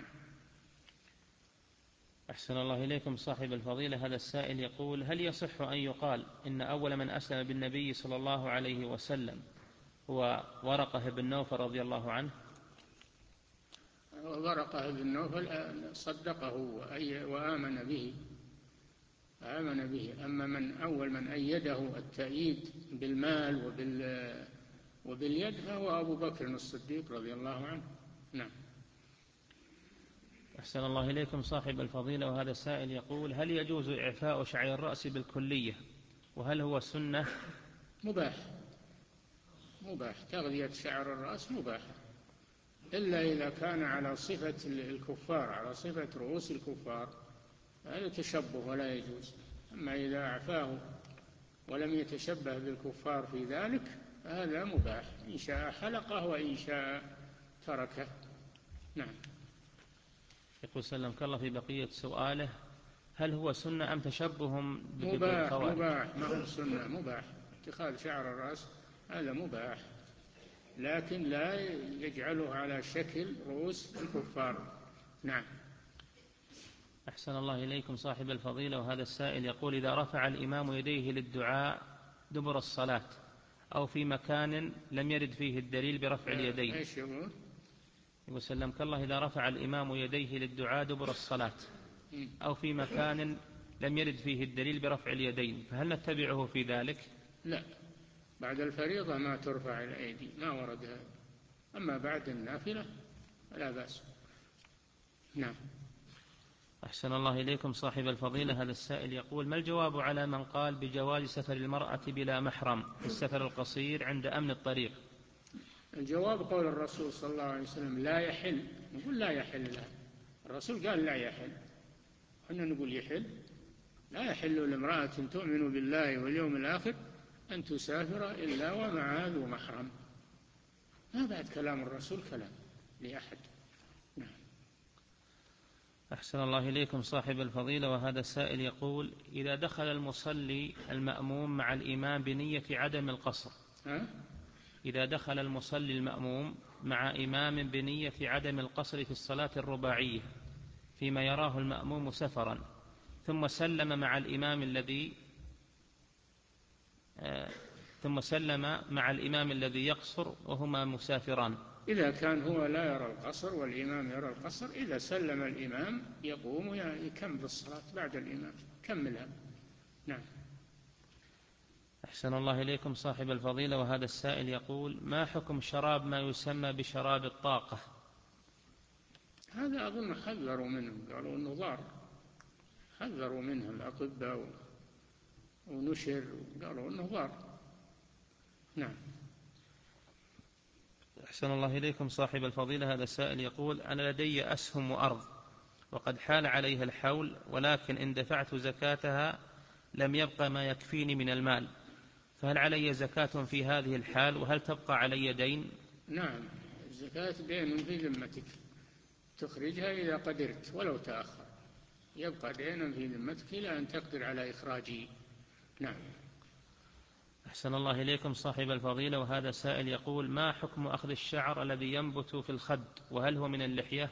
أحسن الله إليكم صاحب الفضيلة، هذا السائل يقول: هل يصح أن يقال إن أول من أسلم بالنبي صلى الله عليه وسلم هو ورقة بن نوفل رضي الله عنه؟ ورقة بن نوفل صدقه وآمن به آمن به أما من أول من أيده التأييد بالمال وبال وباليد فهو أبو بكر الصديق رضي الله عنه. نعم. أحسن الله إليكم صاحب الفضيلة، وهذا السائل يقول: هل يجوز إعفاء شعر الرأس بالكلية؟ وهل هو سنة؟ مباح مباح تغذية شعر الرأس مباح، إلا إذا كان على صفة الكفار، على صفة رؤوس الكفار، هذا تشبه ولا يجوز. أما إذا أعفاه ولم يتشبه بالكفار في ذلك هذا مباح، إن شاء حلقه وإن شاء تركه. نعم. يقول سلمك الله في بقية سؤاله: هل هو سنة أم تشبه مباح بالخوارج؟ مباح، ما هو سنة، مباح. اتخاذ شعر الرأس هذا مباح، لكن لا يجعله على شكل رؤوس الكفار. نعم. أحسن الله إليكم صاحب الفضيلة، وهذا السائل يقول: إذا رفع الإمام يديه للدعاء دبر الصلاة أو في مكان لم يرد فيه الدليل برفع اليدين. إيش يقول؟ يقول سلمك الله: إذا رفع الإمام يديه للدعاء دبر الصلاة أو في مكان لم يرد فيه الدليل برفع اليدين، فهل نتبعه في ذلك؟ لا، بعد الفريضة ما ترفع الأيدي، ما ورد هذا. أما بعد النافلة لا بأس. نعم. أحسن الله إليكم صاحب الفضيلة، هذا السائل يقول: ما الجواب على من قال بجواز سفر المرأة بلا محرم في السفر القصير عند أمن الطريق؟ الجواب قول الرسول صلى الله عليه وسلم: لا يحل. نقول لا يحل لها، الرسول قال لا يحل، حنا نقول يحل. لا يحل لامرأة تؤمن بالله واليوم الآخر أن تسافر إلا ومعها ذو محرم. ما بعد كلام الرسول كلام لأحد. نعم. أحسن الله إليكم صاحب الفضيلة، وهذا السائل يقول: إذا دخل المصلي المأموم مع الإمام بنية عدم القصر ها؟ إذا دخل المصلي المأموم مع إمام بنية عدم القصر في الصلاة الرباعية فيما يراه المأموم سفرا، ثم سلم مع الإمام الذي آه ثم سلم مع الإمام الذي يقصر وهما مسافران. إذا كان هو لا يرى القصر والإمام يرى القصر، إذا سلم الإمام يقوم ويكمل الصلاة بعد الإمام، كملها. نعم. أحسن الله إليكم صاحب الفضيلة، وهذا السائل يقول: ما حكم شراب ما يسمى بشراب الطاقة؟ هذا أظن حذروا منه، قالوا أنه ضار، حذروا منه الأطباء ونشر، قالوا أنه ضار. نعم. أحسن الله إليكم صاحب الفضيلة، هذا السائل يقول: أنا لدي أسهم وأرض وقد حال عليها الحول، ولكن إن دفعت زكاتها لم يبقى ما يكفيني من المال، فهل علي زكاة في هذه الحال وهل تبقى علي دين؟ نعم، الزكاة دين في ذمتك، تخرجها إذا قدرت ولو تأخر، يبقى دينا في ذمتك إلى أن تقدر على إخراجه. نعم. أحسن الله إليكم صاحب الفضيلة، وهذا سائل يقول: ما حكم أخذ الشعر الذي ينبت في الخد وهل هو من اللحية؟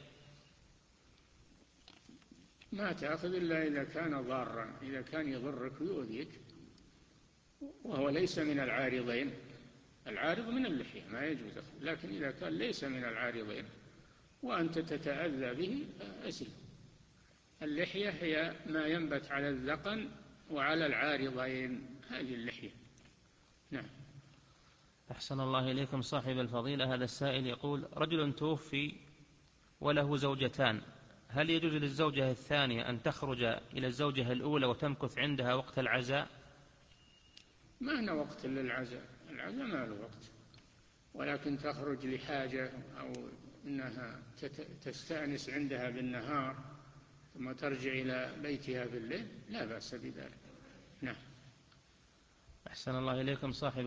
ما تأخذ إلا إذا كان ضارا، إذا كان يضرك ويؤذيك وهو ليس من العارضين. العارض من اللحية ما يجوز، لكن إذا كان ليس من العارضين وأنت تتأذى به أسل. اللحية هي ما ينبت على الذقن وعلى العارضين، هذه اللحية. نعم. أحسن الله إليكم صاحب الفضيلة، هذا السائل يقول: رجل توفي وله زوجتان، هل يجوز للزوجة الثانية أن تخرج إلى الزوجة الأولى وتمكث عندها وقت العزاء؟ ما هنا وقت للعزاء، العزاء ما له وقت، ولكن تخرج لحاجة أو أنها تستأنس عندها بالنهار ثم ترجع إلى بيتها في الليل لا بأس بذلك. نعم. أحسن الله إليكم صاحب